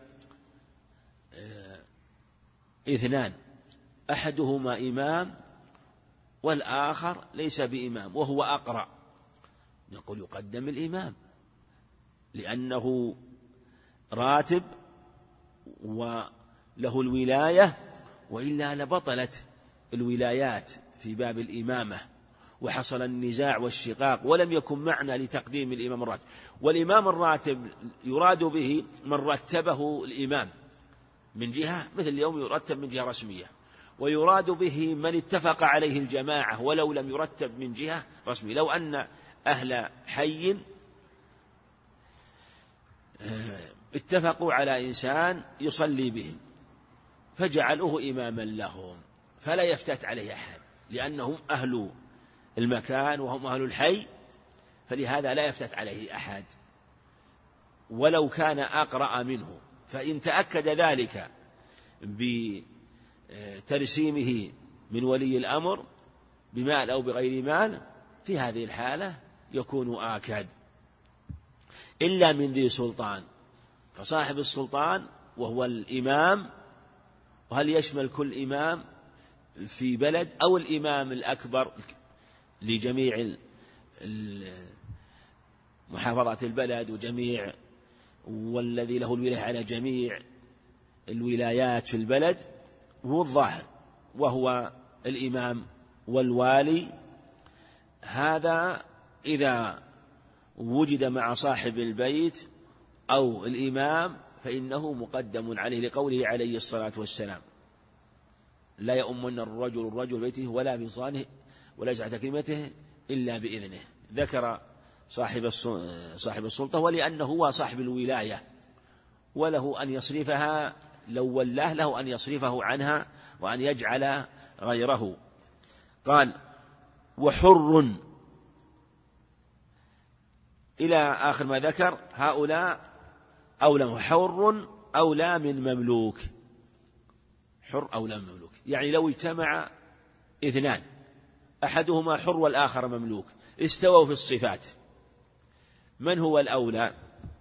2، أحدهما إمام والآخر ليس بإمام وهو أقرأ، نقول يقدم الإمام لأنه راتب وله الولاية، وإلا لبطلت الولايات في باب الإمامة وحصل النزاع والشقاق، ولم يكن معنى لتقديم الإمام الراتب. والإمام الراتب يراد به من رتبه الإمام من جهة، مثل اليوم يرتب من جهة رسمية، ويراد به من اتفق عليه الجماعة ولو لم يرتب من جهة رسمية. لو أن أهل حي اتفقوا على إنسان يصلي بهم فجعلوه إماما لهم، فلا يفتت عليه أحد لأنهم أهل المكان وهم أهل الحي، فلهذا لا يفتت عليه أحد ولو كان أقرأ منه. فإن تأكد ذلك بترسيمه من ولي الأمر بمال أو بغير مال، في هذه الحالة يكون آكد. إلا من ذي سلطان، فصاحب السلطان وهو الإمام، وهل يشمل كل إمام في بلد أو الإمام الأكبر لجميع محافظات البلد وجميع، والذي له الولاية على جميع الولايات في البلد هو الظاهر وهو الإمام والوالي. هذا إذا وجد مع صاحب البيت أو الإمام فإنه مقدم عليه، لقوله عليه الصلاة والسلام لا يؤمن الرجل بيته ولا بصانه ولا يجعل كلمته إلا بإذنه. ذكر صاحب السلطة ولأنه هو صاحب الولاية، وله أن يصرفها لو ولاه، له أن يصرفه عنها وأن يجعل غيره. قال وحر إلى آخر ما ذكر. هؤلاء أولى، حر أولى من مملوك، حر أولى من مملوك. يعني لو اجتمع اثنان أحدهما حر والآخر مملوك استووا في الصفات، من هو الأولى؟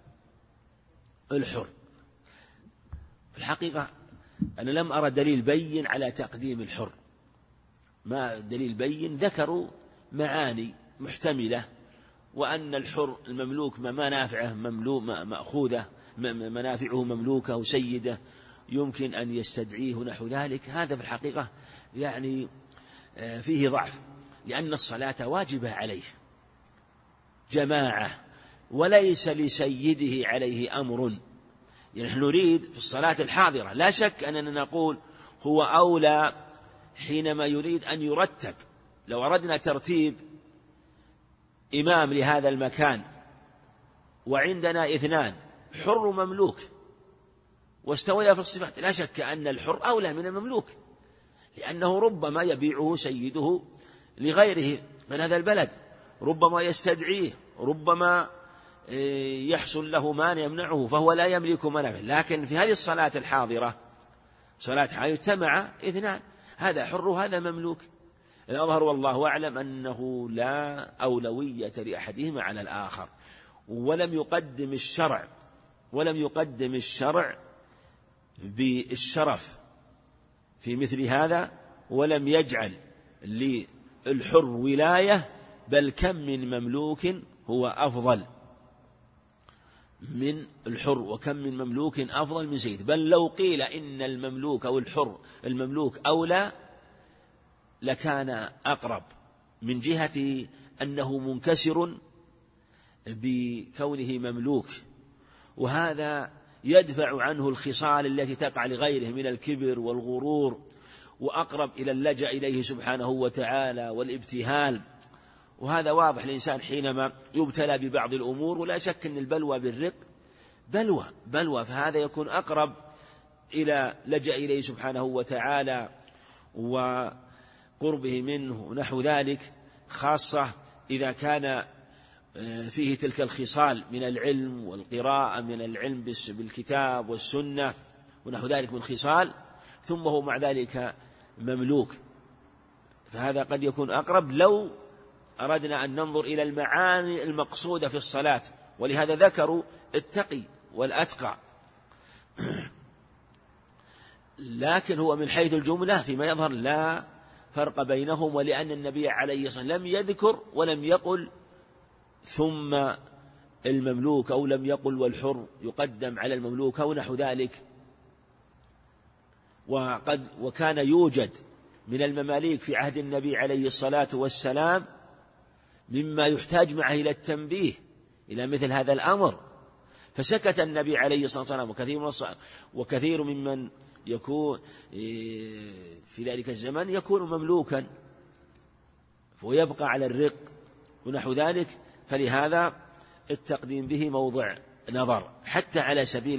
الحر. في الحقيقة أنا لم أرى دليل بين على تقديم الحر، ما دليل بين. ذكروا معاني محتملة، وأن الحر المملوك منافعه مأخوذة، منافعه مملوكة وسيدة يمكن أن يستدعيه نحو ذلك. هذا في الحقيقة يعني فيه ضعف، لأن الصلاة واجبة عليه جماعة، وليس لسيده عليه أمر. يعني نحن نريد في الصلاة الحاضرة، لا شك أننا نقول هو أولى حينما يريد أن يرتب. لو أردنا ترتيب إمام لهذا المكان وعندنا اثنان حر ومملوك واستويا في الصفات، لا شك أن الحر أولى من المملوك، لأنه ربما يبيعه سيده لغيره من هذا البلد، ربما يستدعيه، ربما يحصل له مانع يمنعه، فهو لا يملك منافع. لكن في هذه الصلاة الحاضرة، صلاة حاضرة يجتمع اثنان، هذا حر وهذا مملوك. الأظهر والله أعلم أنه لا أولوية لأحدهما على الآخر، ولم يقدم الشرع بالشرف في مثل هذا، ولم يجعل للحر ولاية، بل كم من مملوك هو أفضل من الحر، وكم من مملوك أفضل من سيد. بل لو قيل إن المملوك أو الحر المملوك أولى لكان أقرب، من جهة أنه منكسر بكونه مملوك، وهذا يدفع عنه الخصال التي تقع لغيره من الكبر والغرور، وأقرب إلى اللجأ إليه سبحانه وتعالى والابتهال. وهذا واضح الإنسان حينما يبتلى ببعض الأمور، ولا شك أن البلوى بالرق بلوى، فهذا يكون أقرب إلى لجأ إليه سبحانه وتعالى وقربه منه ونحو ذلك، خاصة إذا كان فيه تلك الخصال من العلم والقراءة، من العلم بالكتاب والسنة ونحو ذلك من خصال، ثم هو مع ذلك مملوك، فهذا قد يكون أقرب لو أردنا أن ننظر إلى المعاني المقصودة في الصلاة. ولهذا ذكروا التقي والأتقى، لكن هو من حيث الجملة فيما يظهر لا فرق بينهم، ولأن النبي عليه الصلاة والسلام لم يذكر ولم يقل ثم المملوك، أو لم يقل والحر يقدم على المملوك أو نحو ذلك. وكان يوجد من المماليك في عهد النبي عليه الصلاة والسلام مما يحتاج معه إلى التنبيه إلى مثل هذا الأمر، فسكت النبي عليه الصلاة والسلام. وكثير ممن يكون في ذلك الزمن يكون مملوكا ويبقى على الرق ونحو ذلك، فلهذا التقديم به موضع نظر حتى على سبيل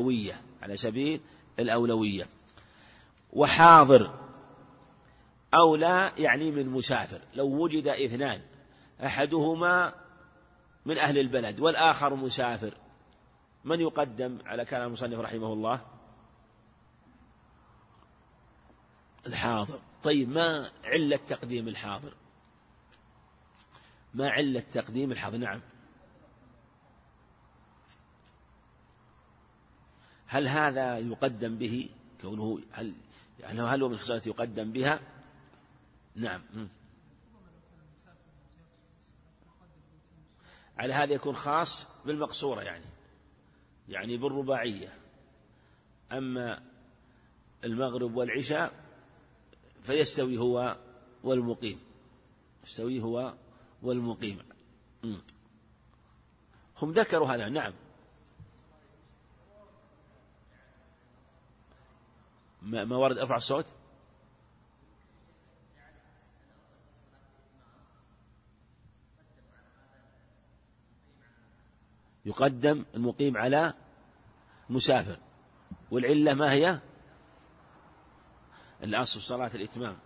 الأولوية. وحاضر أولى يعني من مسافر. لو وجد اثنان أحدهما من أهل البلد والآخر مسافر، من يقدم على كلام المصنف رحمه الله؟ الحاضر. طيب ما علة تقديم الحاضر؟ ما علة تقديم الحاضر؟ نعم، هل هذا يقدم به كونه هل هو من الخصال التي يقدم بها؟ نعم. على هذا يكون خاص بالمقصورة، يعني بالرباعية. أما المغرب والعشاء فيستوي هو والمقيم. هم ذكروا هذا. نعم. ما ورد أرفع الصوت؟ يقدم المقيم على مسافر، والعلة ما هي؟ الأصل صلاة الإتمام.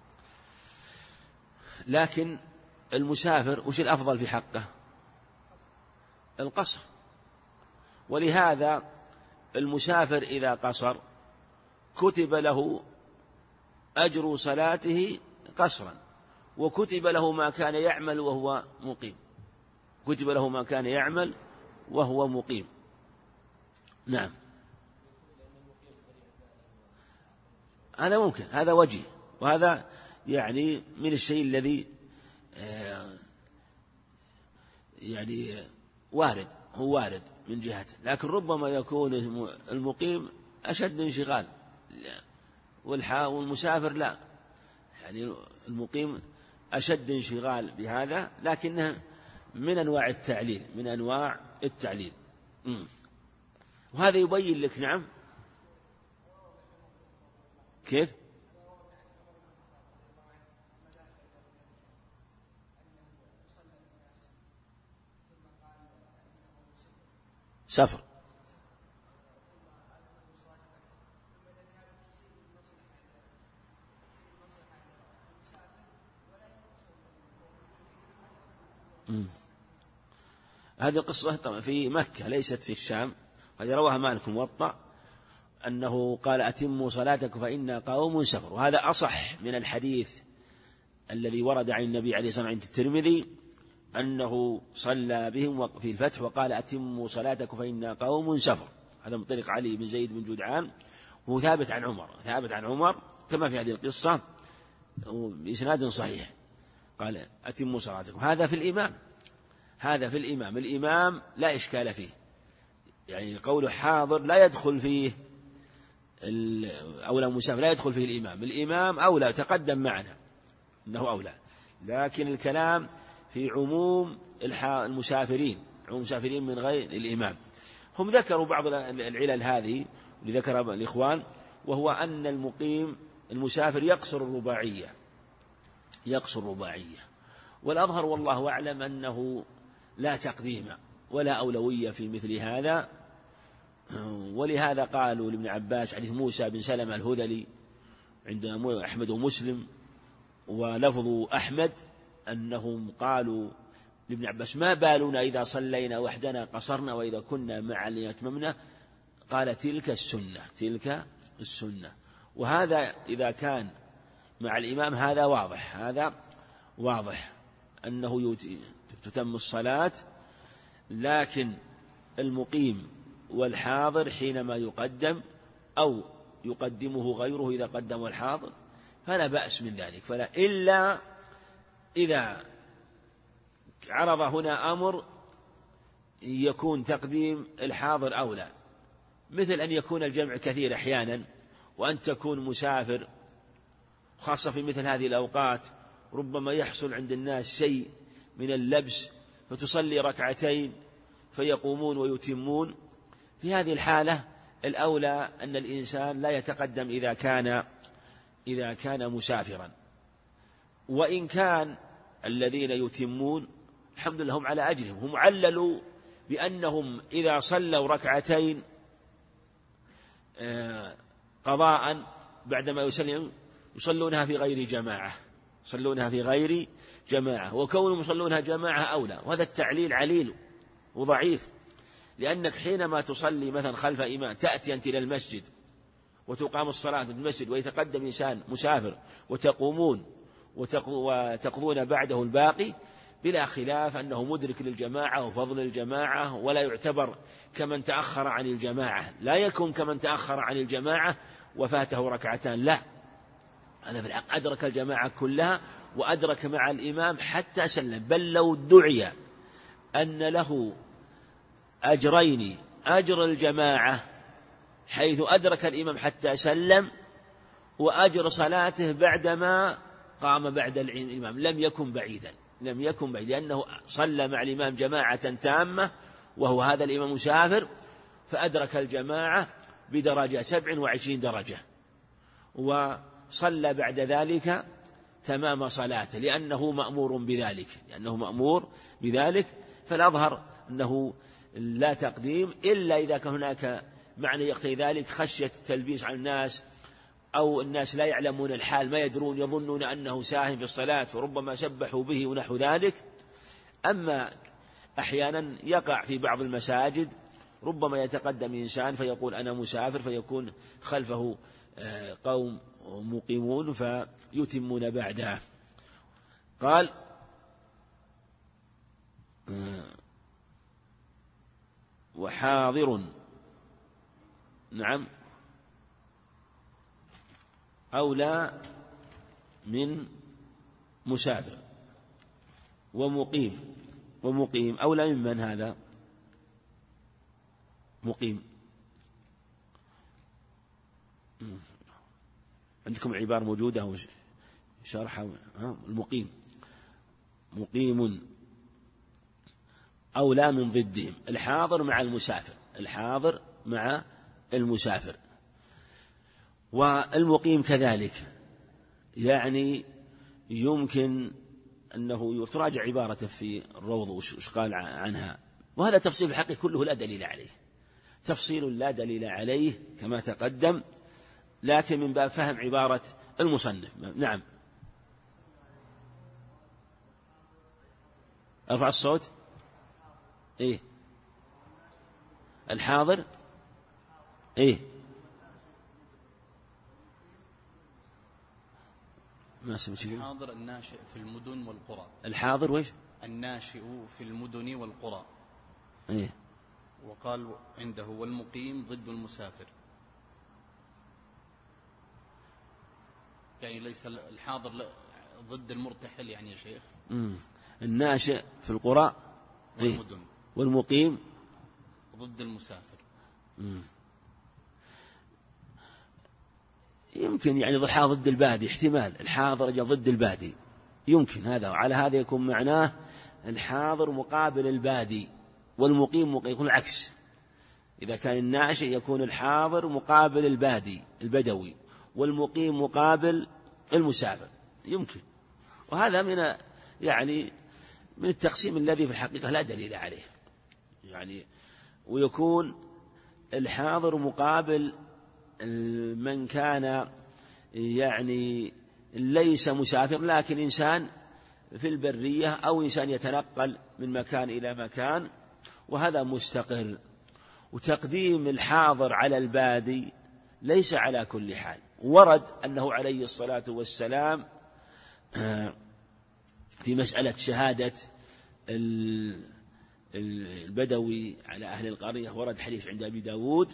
لكن المسافر وش الأفضل في حقه؟ القصر. ولهذا المسافر إذا قصر كتب له أجر صلاته قصرا، وكتب له ما كان يعمل وهو مقيم، كتب له ما كان يعمل وهو مقيم. نعم، هذا ممكن، هذا وجه، وهذا يعني من الشيء الذي يعني وارد، هو وارد من جهة، لكن ربما يكون المقيم أشد انشغال والمسافر لا، يعني المقيم أشد انشغال بهذا، لكنه من أنواع التعليل، من أنواع التعليل. وهذا يبين لك. نعم، كيف؟ سفر. هذه قصة طبعا في مكة ليست في الشام، هذه رواها مالك موطأ أنه قال أتموا صلاتكم فإن قوم سفر، وهذا أصح من الحديث الذي ورد عن النبي عليه الصلاة والسلام عند الترمذي أنه صلى بهم في الفتح وقال أتموا صلاتكم فإن قوم سفر. هذا من طريق علي بن زيد بن جدعان، وهو ثابت عن عمر، ثابت عن عمر كما في هذه القصة بإسناد صحيح، قال أتموا صلاتكم. هذا في الإمام، هذا في الإمام، الإمام لا إشكال فيه، يعني قوله حاضر لا يدخل فيه أولى مسافر، لا يدخل فيه الإمام، الإمام أولى تقدم معنا أنه أولى، لكن الكلام في عموم المسافرين، عموم المسافرين من غير الإمام. هم ذكروا بعض العلل هذه اللي ذكرها الإخوان، وهو أن المقيم المسافر يقصر الرباعية، يقصر الرباعية، والأظهر والله أعلم أنه لا تقديم ولا أولوية في مثل هذا. ولهذا قالوا لابن عباس حديث موسى بن سلمة الهذلي عند أحمد ومسلم، ولفظ أحمد أنهم قالوا لابن عباس ما بالنا إذا صلينا وحدنا قصرنا وإذا كنا مع أتممنا، قال تلك السنة، تلك السنة. وهذا إذا كان مع الإمام هذا واضح، هذا واضح أنه تتم الصلاة، لكن المقيم والحاضر حينما يقدم أو يقدمه غيره إذا قدم الحاضر فلا بأس من ذلك، فلا إلا إذا عرض هنا أمر يكون تقديم الحاضر أولى، مثل أن يكون الجمع كثير أحيانا، وأن تكون مسافر، خاصة في مثل هذه الأوقات ربما يحصل عند الناس شيء من اللبس فتصلي ركعتين فيقومون ويتمون. في هذه الحالة الأولى أن الإنسان لا يتقدم إذا كان مسافرا. وإن كان الذين يتمون الحمد لله هم على أجرهم، هم عللوا بأنهم إذا صلوا ركعتين قضاء بعدما يسلم يصلونها في غير جماعة، يصلونها في غير جماعة، وكونهم يصلونها جماعة أولى. وهذا التعليل عليل وضعيف، لأنك حينما تصلي مثلا خلف إمام، تأتي أنت إلى المسجد وتقام الصلاة في المسجد ويتقدم إنسان مسافر وتقومون وتقضون بعده الباقي، بلا خلاف أنه مدرك للجماعة وفضل الجماعة، ولا يعتبر كمن تأخر عن الجماعة، لا يكون كمن تأخر عن الجماعة وفاته ركعتان، لا، هذا في الحق أدرك الجماعة كلها وأدرك مع الإمام حتى سلم. بل لو دعي أن له أجرين، أجر الجماعة حيث أدرك الإمام حتى سلم، وأجر صلاته بعدما قام بعد الإمام، لم يكن بعيدا، لم يكن بعيدا، لأنه صلى مع الإمام جماعة تامة وهو هذا الإمام مسافر، فأدرك الجماعة بدرجة 27 درجة، وصلى بعد ذلك تمام صلاته لأنه مأمور بذلك، لأنه مأمور بذلك. فالأظهر أنه لا تقديم إلا إذا كان هناك معنى يقتضي ذلك، خشية التلبيس على الناس، أو الناس لا يعلمون الحال، ما يدرون، يظنون أنه ساهم في الصلاة فربما سبحوا به ونحو ذلك. أما أحيانا يقع في بعض المساجد ربما يتقدم إنسان فيقول أنا مسافر، فيكون خلفه قوم مقيمون فيتمون بعده. قال وحاضر نعم أولى من مسافر، ومقيم أولى ممن هذا مقيم. عندكم عبارة موجودة أو شرحها؟ المقيم مقيم أولى من ضدهم، الحاضر مع المسافر، الحاضر مع المسافر. والمقيم كذلك، يعني يمكن أنه تراجع عبارة في الروض وش قال عنها، وهذا تفصيل الحقيقة كله لا دليل عليه، تفصيل لا دليل عليه كما تقدم، لكن من باب فهم عبارة المصنف. نعم. أرفع الصوت. إيه الحاضر إيه ما سمعت. الحاضر الناشئ في المدن والقرى. الحاضر وإيش؟ الناشئ في المدن والقرى. إيه. وقال عنده والمقيم ضد المسافر، يعني ليس الحاضر ضد المرتحل يعني يا شيخ. الناشئ في القرى والمدن، والمقيم ضد المسافر. يمكن يعني الحاضر ضد البادي، احتمال الحاضر ضد البادي، يمكن هذا، وعلى هذا يكون معناه الحاضر مقابل البادي والمقيم يكون العكس. إذا كان الناشئ يكون الحاضر مقابل البادي البدوي، والمقيم مقابل المسافر، يمكن. وهذا من يعني من التقسيم الذي في الحقيقة لا دليل عليه، يعني ويكون الحاضر مقابل من كان يعني ليس مسافر لكن إنسان في البرية أو إنسان يتنقل من مكان إلى مكان، وهذا مستقر. وتقديم الحاضر على البادي ليس على كل حال، ورد أنه عليه الصلاة والسلام في مسألة شهادة البدوي على أهل القرية، ورد حديث عند أبي داود،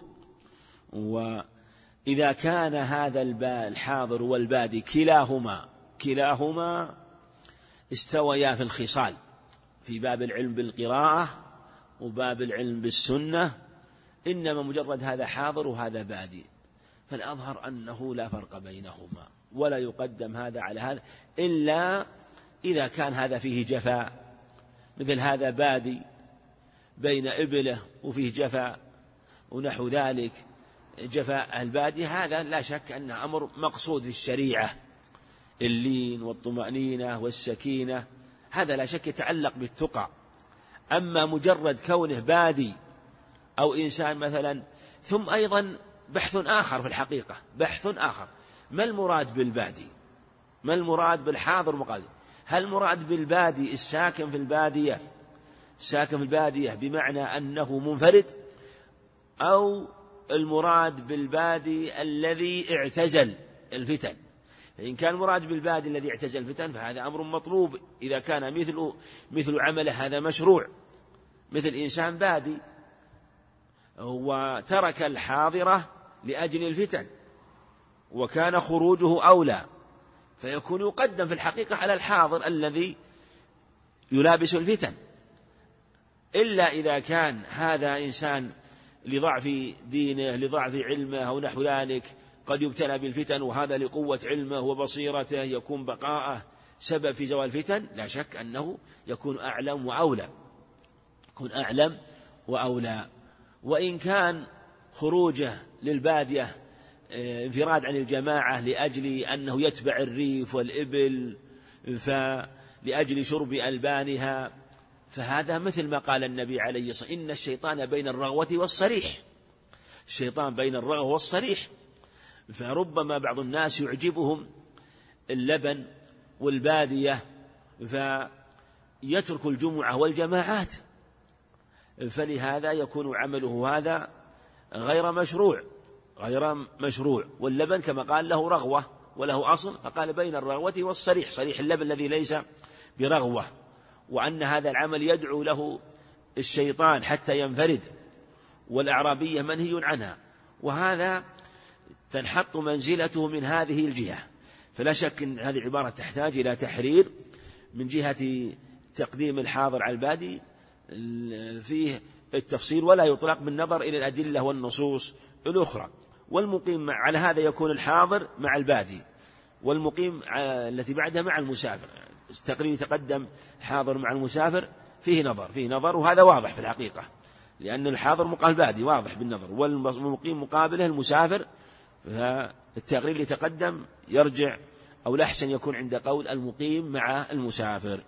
وإذا كان هذا الحاضر والبادي كلاهما استويا في الخصال، في باب العلم بالقراءة وباب العلم بالسنة، إنما مجرد هذا حاضر وهذا بادي، فالأظهر أنه لا فرق بينهما، ولا يقدم هذا على هذا إلا إذا كان هذا فيه جفاء، مثل هذا بادي بين إبله وفيه جفاء ونحو ذلك، جفاء البادي هذا لا شك أنه أمر مقصود في الشريعة، اللين والطمأنينة والسكينة، هذا لا شك يتعلق بالتقى. أما مجرد كونه بادي أو إنسان مثلا، ثم أيضا بحث آخر في الحقيقة، بحث آخر، ما المراد بالبادي؟ ما المراد بالحاضر مقابل؟ هل المراد بالبادي الساكن في البادية، الساكن في البادية بمعنى أنه منفرد، أو المراد بالبادي الذي اعتزل الفتن؟ فإن كان المراد بالبادي الذي اعتزل الفتن فهذا أمر مطلوب، إذا كان مثل عمله هذا مشروع، مثل إنسان بادي وترك الحاضرة لأجل الفتن وكان خروجه أولى، فيكون يقدم في الحقيقة على الحاضر الذي يلابس الفتن، إلا إذا كان هذا إنسان لضعف دينه لضعف علمه أو نحو ذلك قد يبتلى بالفتن، وهذا لقوة علمه وبصيرته يكون بقاءه سبب في زوال الفتن، لا شك أنه يكون أعلم وأولى، يكون أعلم وأولى. وإن كان خروجه للبادية انفراد عن الجماعة لأجل أنه يتبع الريف والإبل لأجل شرب ألبانها، فهذا مثل ما قال النبي عليه الصلاة والسلام: إن الشيطان بين الرغوة والصريح، الشيطان بين الرغوة والصريح. فربما بعض الناس يعجبهم اللبن والبادية فيترك الجمعة والجماعات، فلهذا يكون عمله هذا غير مشروع. واللبن كما قال له رغوة وله أصل، فقال بين الرغوة والصريح، صريح اللبن الذي ليس برغوة، وأن هذا العمل يدعو له الشيطان حتى ينفرد، والأعرابية منهي عنها، وهذا تنحط منزلته من هذه الجهة. فلا شك أن هذه العبارة تحتاج إلى تحرير من جهة تقديم الحاضر على البادي فيه التفصيل، ولا يطلق بالنظر إلى الأدلة والنصوص الأخرى. والمقيم على هذا يكون الحاضر مع البادي، والمقيم التي بعدها مع المسافر. التقرير يتقدم حاضر مع المسافر فيه نظر، وهذا واضح في الحقيقة، لأن الحاضر مقابل البادي واضح بالنظر، والمقيم مقابله المسافر، فالتقرير اللي يتقدم يرجع أو الأحسن يكون عند قول المقيم مع المسافر.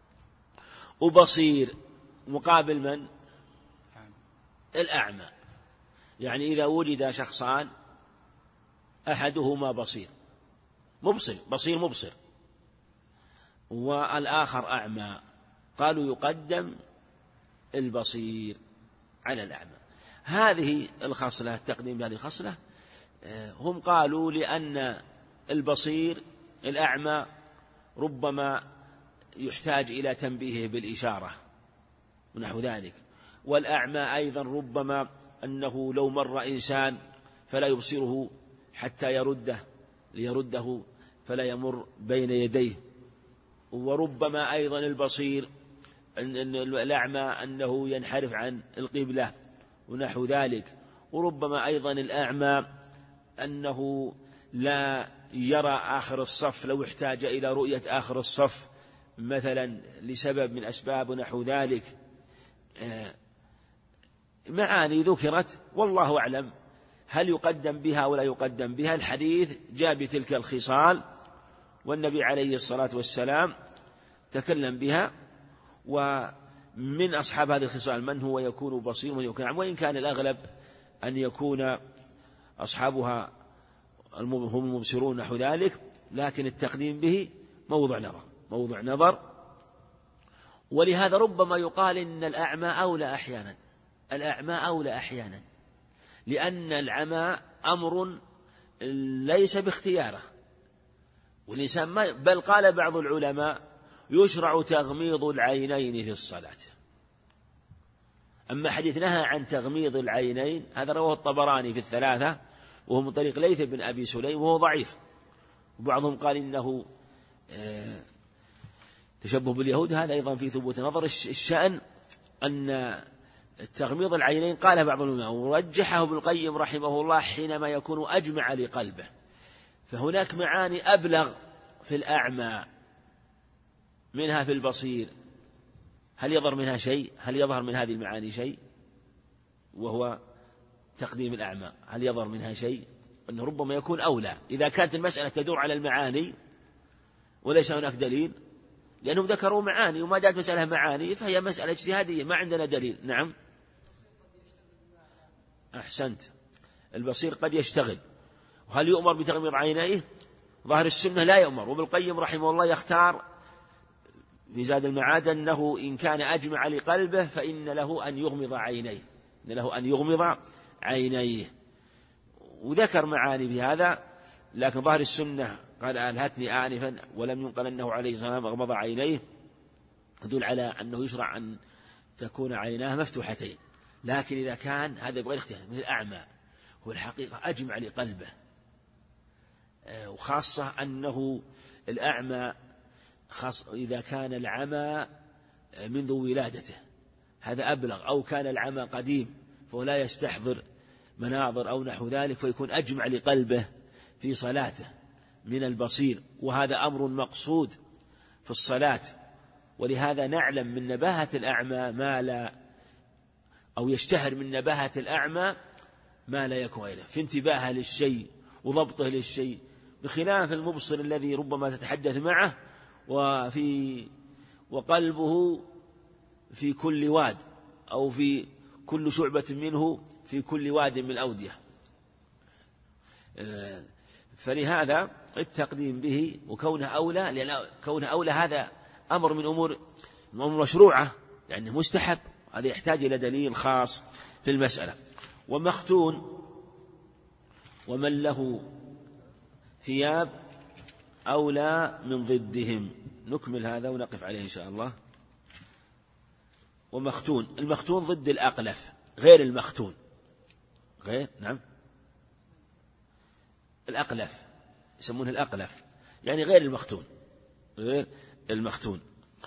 وبصير مقابل من؟ الأعمى. يعني إذا وجد شخصان أحدهما بصير مبصر والآخر أعمى، قالوا يقدم البصير على الأعمى. هذه الخصلة، التقديم بهذه الخصلة، هم قالوا لأن البصير الأعمى ربما يحتاج إلى تنبيهه بالإشارة ونحو ذلك، والأعمى أيضا ربما أنه لو مر إنسان فلا يبصره حتى ليرده فلا يمر بين يديه. وربما أيضا البصير أن الأعمى أنه ينحرف عن القبلة ونحو ذلك. وربما أيضا الأعمى أنه لا يرى آخر الصف لو احتاج إلى رؤية آخر الصف مثلا لسبب من أسباب ونحو ذلك. معاني ذكرت والله أعلم هل يقدم بها ولا يقدم بها. الحديث جاء بتلك الخصال، والنبي عليه الصلاة والسلام تكلم بها. ومن أصحاب هذه الخصال من هو يكون بصير ومن يكون أعمى، وإن كان الأغلب أن يكون أصحابها هم المبصرون نحو ذلك، لكن التقديم به موضع نظر. ولهذا ربما يقال إن الأعمى أولى أحيانا، لأن العمى أمر ليس باختياره، والإنسان بل قال بعض العلماء يشرع تغميض العينين في الصلاة. أما حديث نهى عن تغميض العينين هذا رواه الطبراني في الثلاثة، وهو من طريق ليث بن أبي سليم وهو ضعيف. وبعضهم قال إنه تشبه باليهود، هذا أيضا في ثبوت نظر. الشأن أن تغميض العينين قال بعض العلماء ورجحه ابن القيم رحمه الله حينما يكون أجمع لقلبه. فهناك معاني أبلغ في الأعمى منها في البصير. هل يظهر منها شيء؟ هل يظهر من هذه المعاني شيء؟ وهو تقديم الأعمى. هل يظهر منها شيء؟ أنه ربما يكون أولى إذا كانت المسألة تدور على المعاني وليس هناك دليل، لأنهم ذكروا معاني، وما دامت مسألة معاني فهي مسألة اجتهادية ما عندنا دليل. نعم أحسنت. البصير قد يشتغل. وهل يؤمر بتغميض عينيه؟ ظاهر السنة لا يؤمر. وابن القيم رحمه الله يختار في زاد المعاد أنه إن كان أجمع لقلبه فإن له أن يغمض عينيه. وذكر معاني في هذا، لكن ظاهر السنة قال ألهتني آنفا ولم ينقل أنه عليه الصلاة والسلام أغمض عينيه، يدل على أنه يشرع أن تكون عيناه مفتوحتين. لكن إذا كان هذا بغير اختيار مثل الأعمى هو الحقيقة أجمع لقلبه، وخاصة أنه الأعمى إذا كان العمى منذ ولادته هذا أبلغ، أو كان العمى قديم فهو لا يستحضر مناظر أو نحو ذلك، فيكون أجمع لقلبه في صلاته من البصير، وهذا أمر مقصود في الصلاة. ولهذا نعلم من نباهة الأعمى ما لا، أو يشتهر من نباهة الأعمى ما لا يكون غيره في انتباهه للشيء وضبطه للشيء، بخلاف المبصر الذي ربما تتحدث معه وقلبه في كل واد، أو في كل شعبة منه في كل واد من الأودية. فلهذا التقديم به وكونه أولى، لأن كونه أولى هذا أمر من أمور مشروعة، يعني مستحب هذا يحتاج إلى دليل خاص في المسألة. ومختون ومن له ثياب أولى من ضدهم. نكمل هذا ونقف عليه إن شاء الله. ومختون، المختون ضد الأقلف، غير المختون، غير نعم الأقلف يسمونه الأقلف، يعني غير المختون، غير المختون.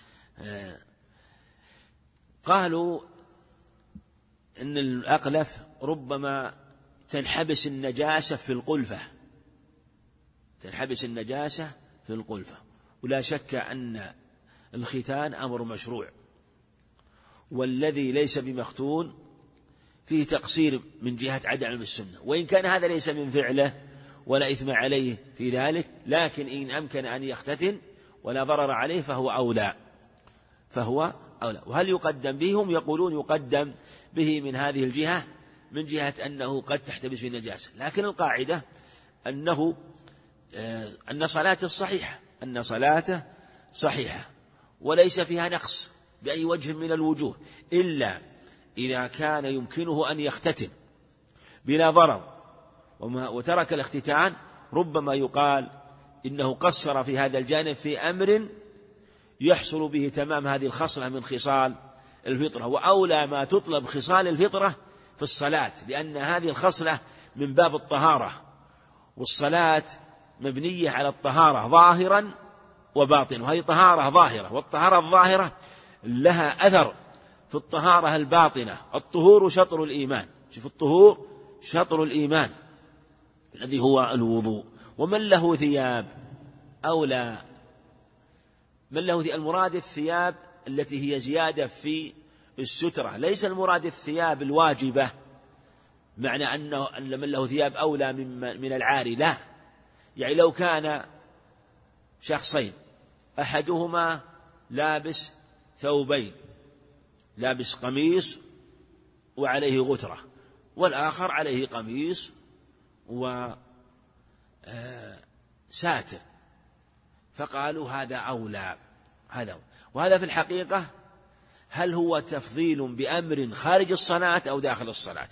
قالوا إن الأقلف ربما تنحبس النجاسة في القلفة، تنحبس النجاسة في القلفة، ولا شك أن الختان أمر مشروع، والذي ليس بمختون فيه تقصير من جهة عدم السنة، وإن كان هذا ليس من فعله ولا إثم عليه في ذلك، لكن إن أمكن أن يختتن ولا ضرر عليه فهو أولى، فهو أولى. وهل يقدم به؟ هم يقولون يقدم به من هذه الجهة، من جهة أنه قد تحتبس في النجاسة، لكن القاعدة أن صلاته الصحيحة، أن صلاته صحيحة وليس فيها نقص بأي وجه من الوجوه، إلا إذا كان يمكنه أن يختتن بلا ضرر وترك الاختتان، ربما يقال إنه قصر في هذا الجانب في أمر يحصل به تمام هذه الخصلة من خصال الفطرة، وأولى ما تطلب خصال الفطرة في الصلاة، لأن هذه الخصلة من باب الطهارة، والصلاة مبنية على الطهارة ظاهرا وباطن، وهذه طهارة ظاهرة، والطهارة الظاهرة لها أثر في الطهارة الباطنة. الطهور شطر الإيمان، شوف الطهور شطر الإيمان الذي هو الوضوء. ومن له ثياب أولى، من له ثياب المراد الثياب التي هي زيادة في السترة، ليس المراد الثياب الواجبة، معنى أن من له ثياب أولى من العاري، لا، يعني لو كان شخصين أحدهما لابس ثوبين، لابس قميص وعليه غترة، والآخر عليه قميص وساتر، فقالوا هذا أولى، وهذا في الحقيقة هل هو تفضيل بأمر خارج الصلاة أو داخل الصلاة؟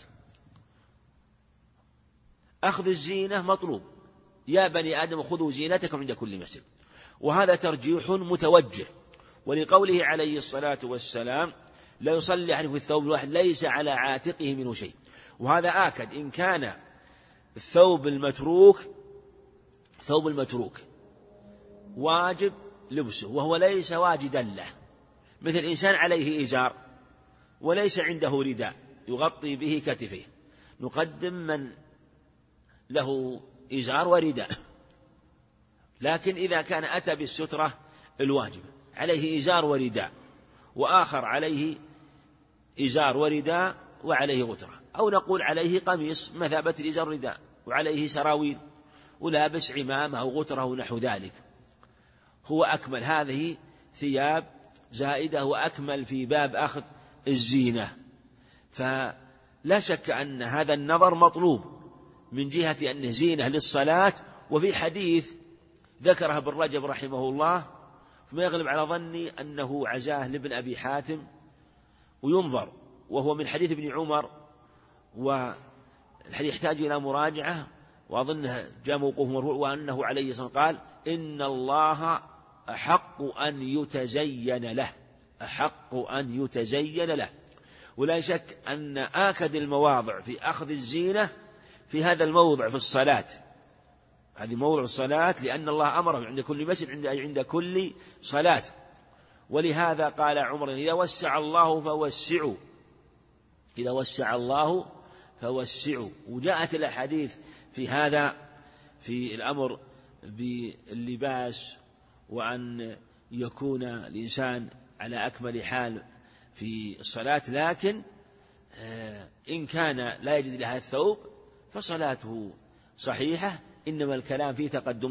أخذ الزينة مطلوب، يا بني آدم خذوا زينتكم عند كل مسجد، وهذا ترجيح متوجه، ولقوله عليه الصلاة والسلام لا يصلي أحد في الثوب الواحد ليس على عاتقه منه شيء، وهذا آكد إن كان الثوب المتروك واجب لبسه وهو ليس واجدا له، مثل إنسان عليه إزار وليس عنده رداء يغطي به كتفيه، نقدم من له إزار ورداء، لكن إذا كان أتى بالسترة الواجبة عليه إزار ورداء، وآخر عليه إزار ورداء وعليه غترة، أو نقول عليه قميص مثابة الإزار والرداء وعليه سراويل ولابس عمامة أو غترة ونحو ذلك، هو أكمل، هذه ثياب زائدة وأكمل في باب أخذ الزينة. فلا شك أن هذا النظر مطلوب من جهة أنه زينة للصلاة. وفي حديث ذكره ابن رجب رحمه الله، فما يغلب على ظني أنه عزاه لابن أبي حاتم وينظر، وهو من حديث ابن عمر، والحديث يحتاج إلى مراجعة، وأظنه جاء موقوف مرفوع، وأنه عليه الصلاة والسلام قال إن الله أحق أن يتزين له، أحق أن يتزين له. ولا شك أن آكد المواضع في أخذ الزينة في هذا الموضع في الصلاة، هذه موضع الصلاة، لأن الله أمره عند كل مسجد عند كل صلاة. ولهذا قال عمر إذا وسع الله فوسعوا، إذا وسع الله فوسعوا. وجاءت الأحاديث في هذا في الأمر باللباس، وأن يكون الإنسان على أكمل حال في الصلاة، لكن إن كان لا يجد لها الثوب فصلاته صحيحة، إنما الكلام في تقدم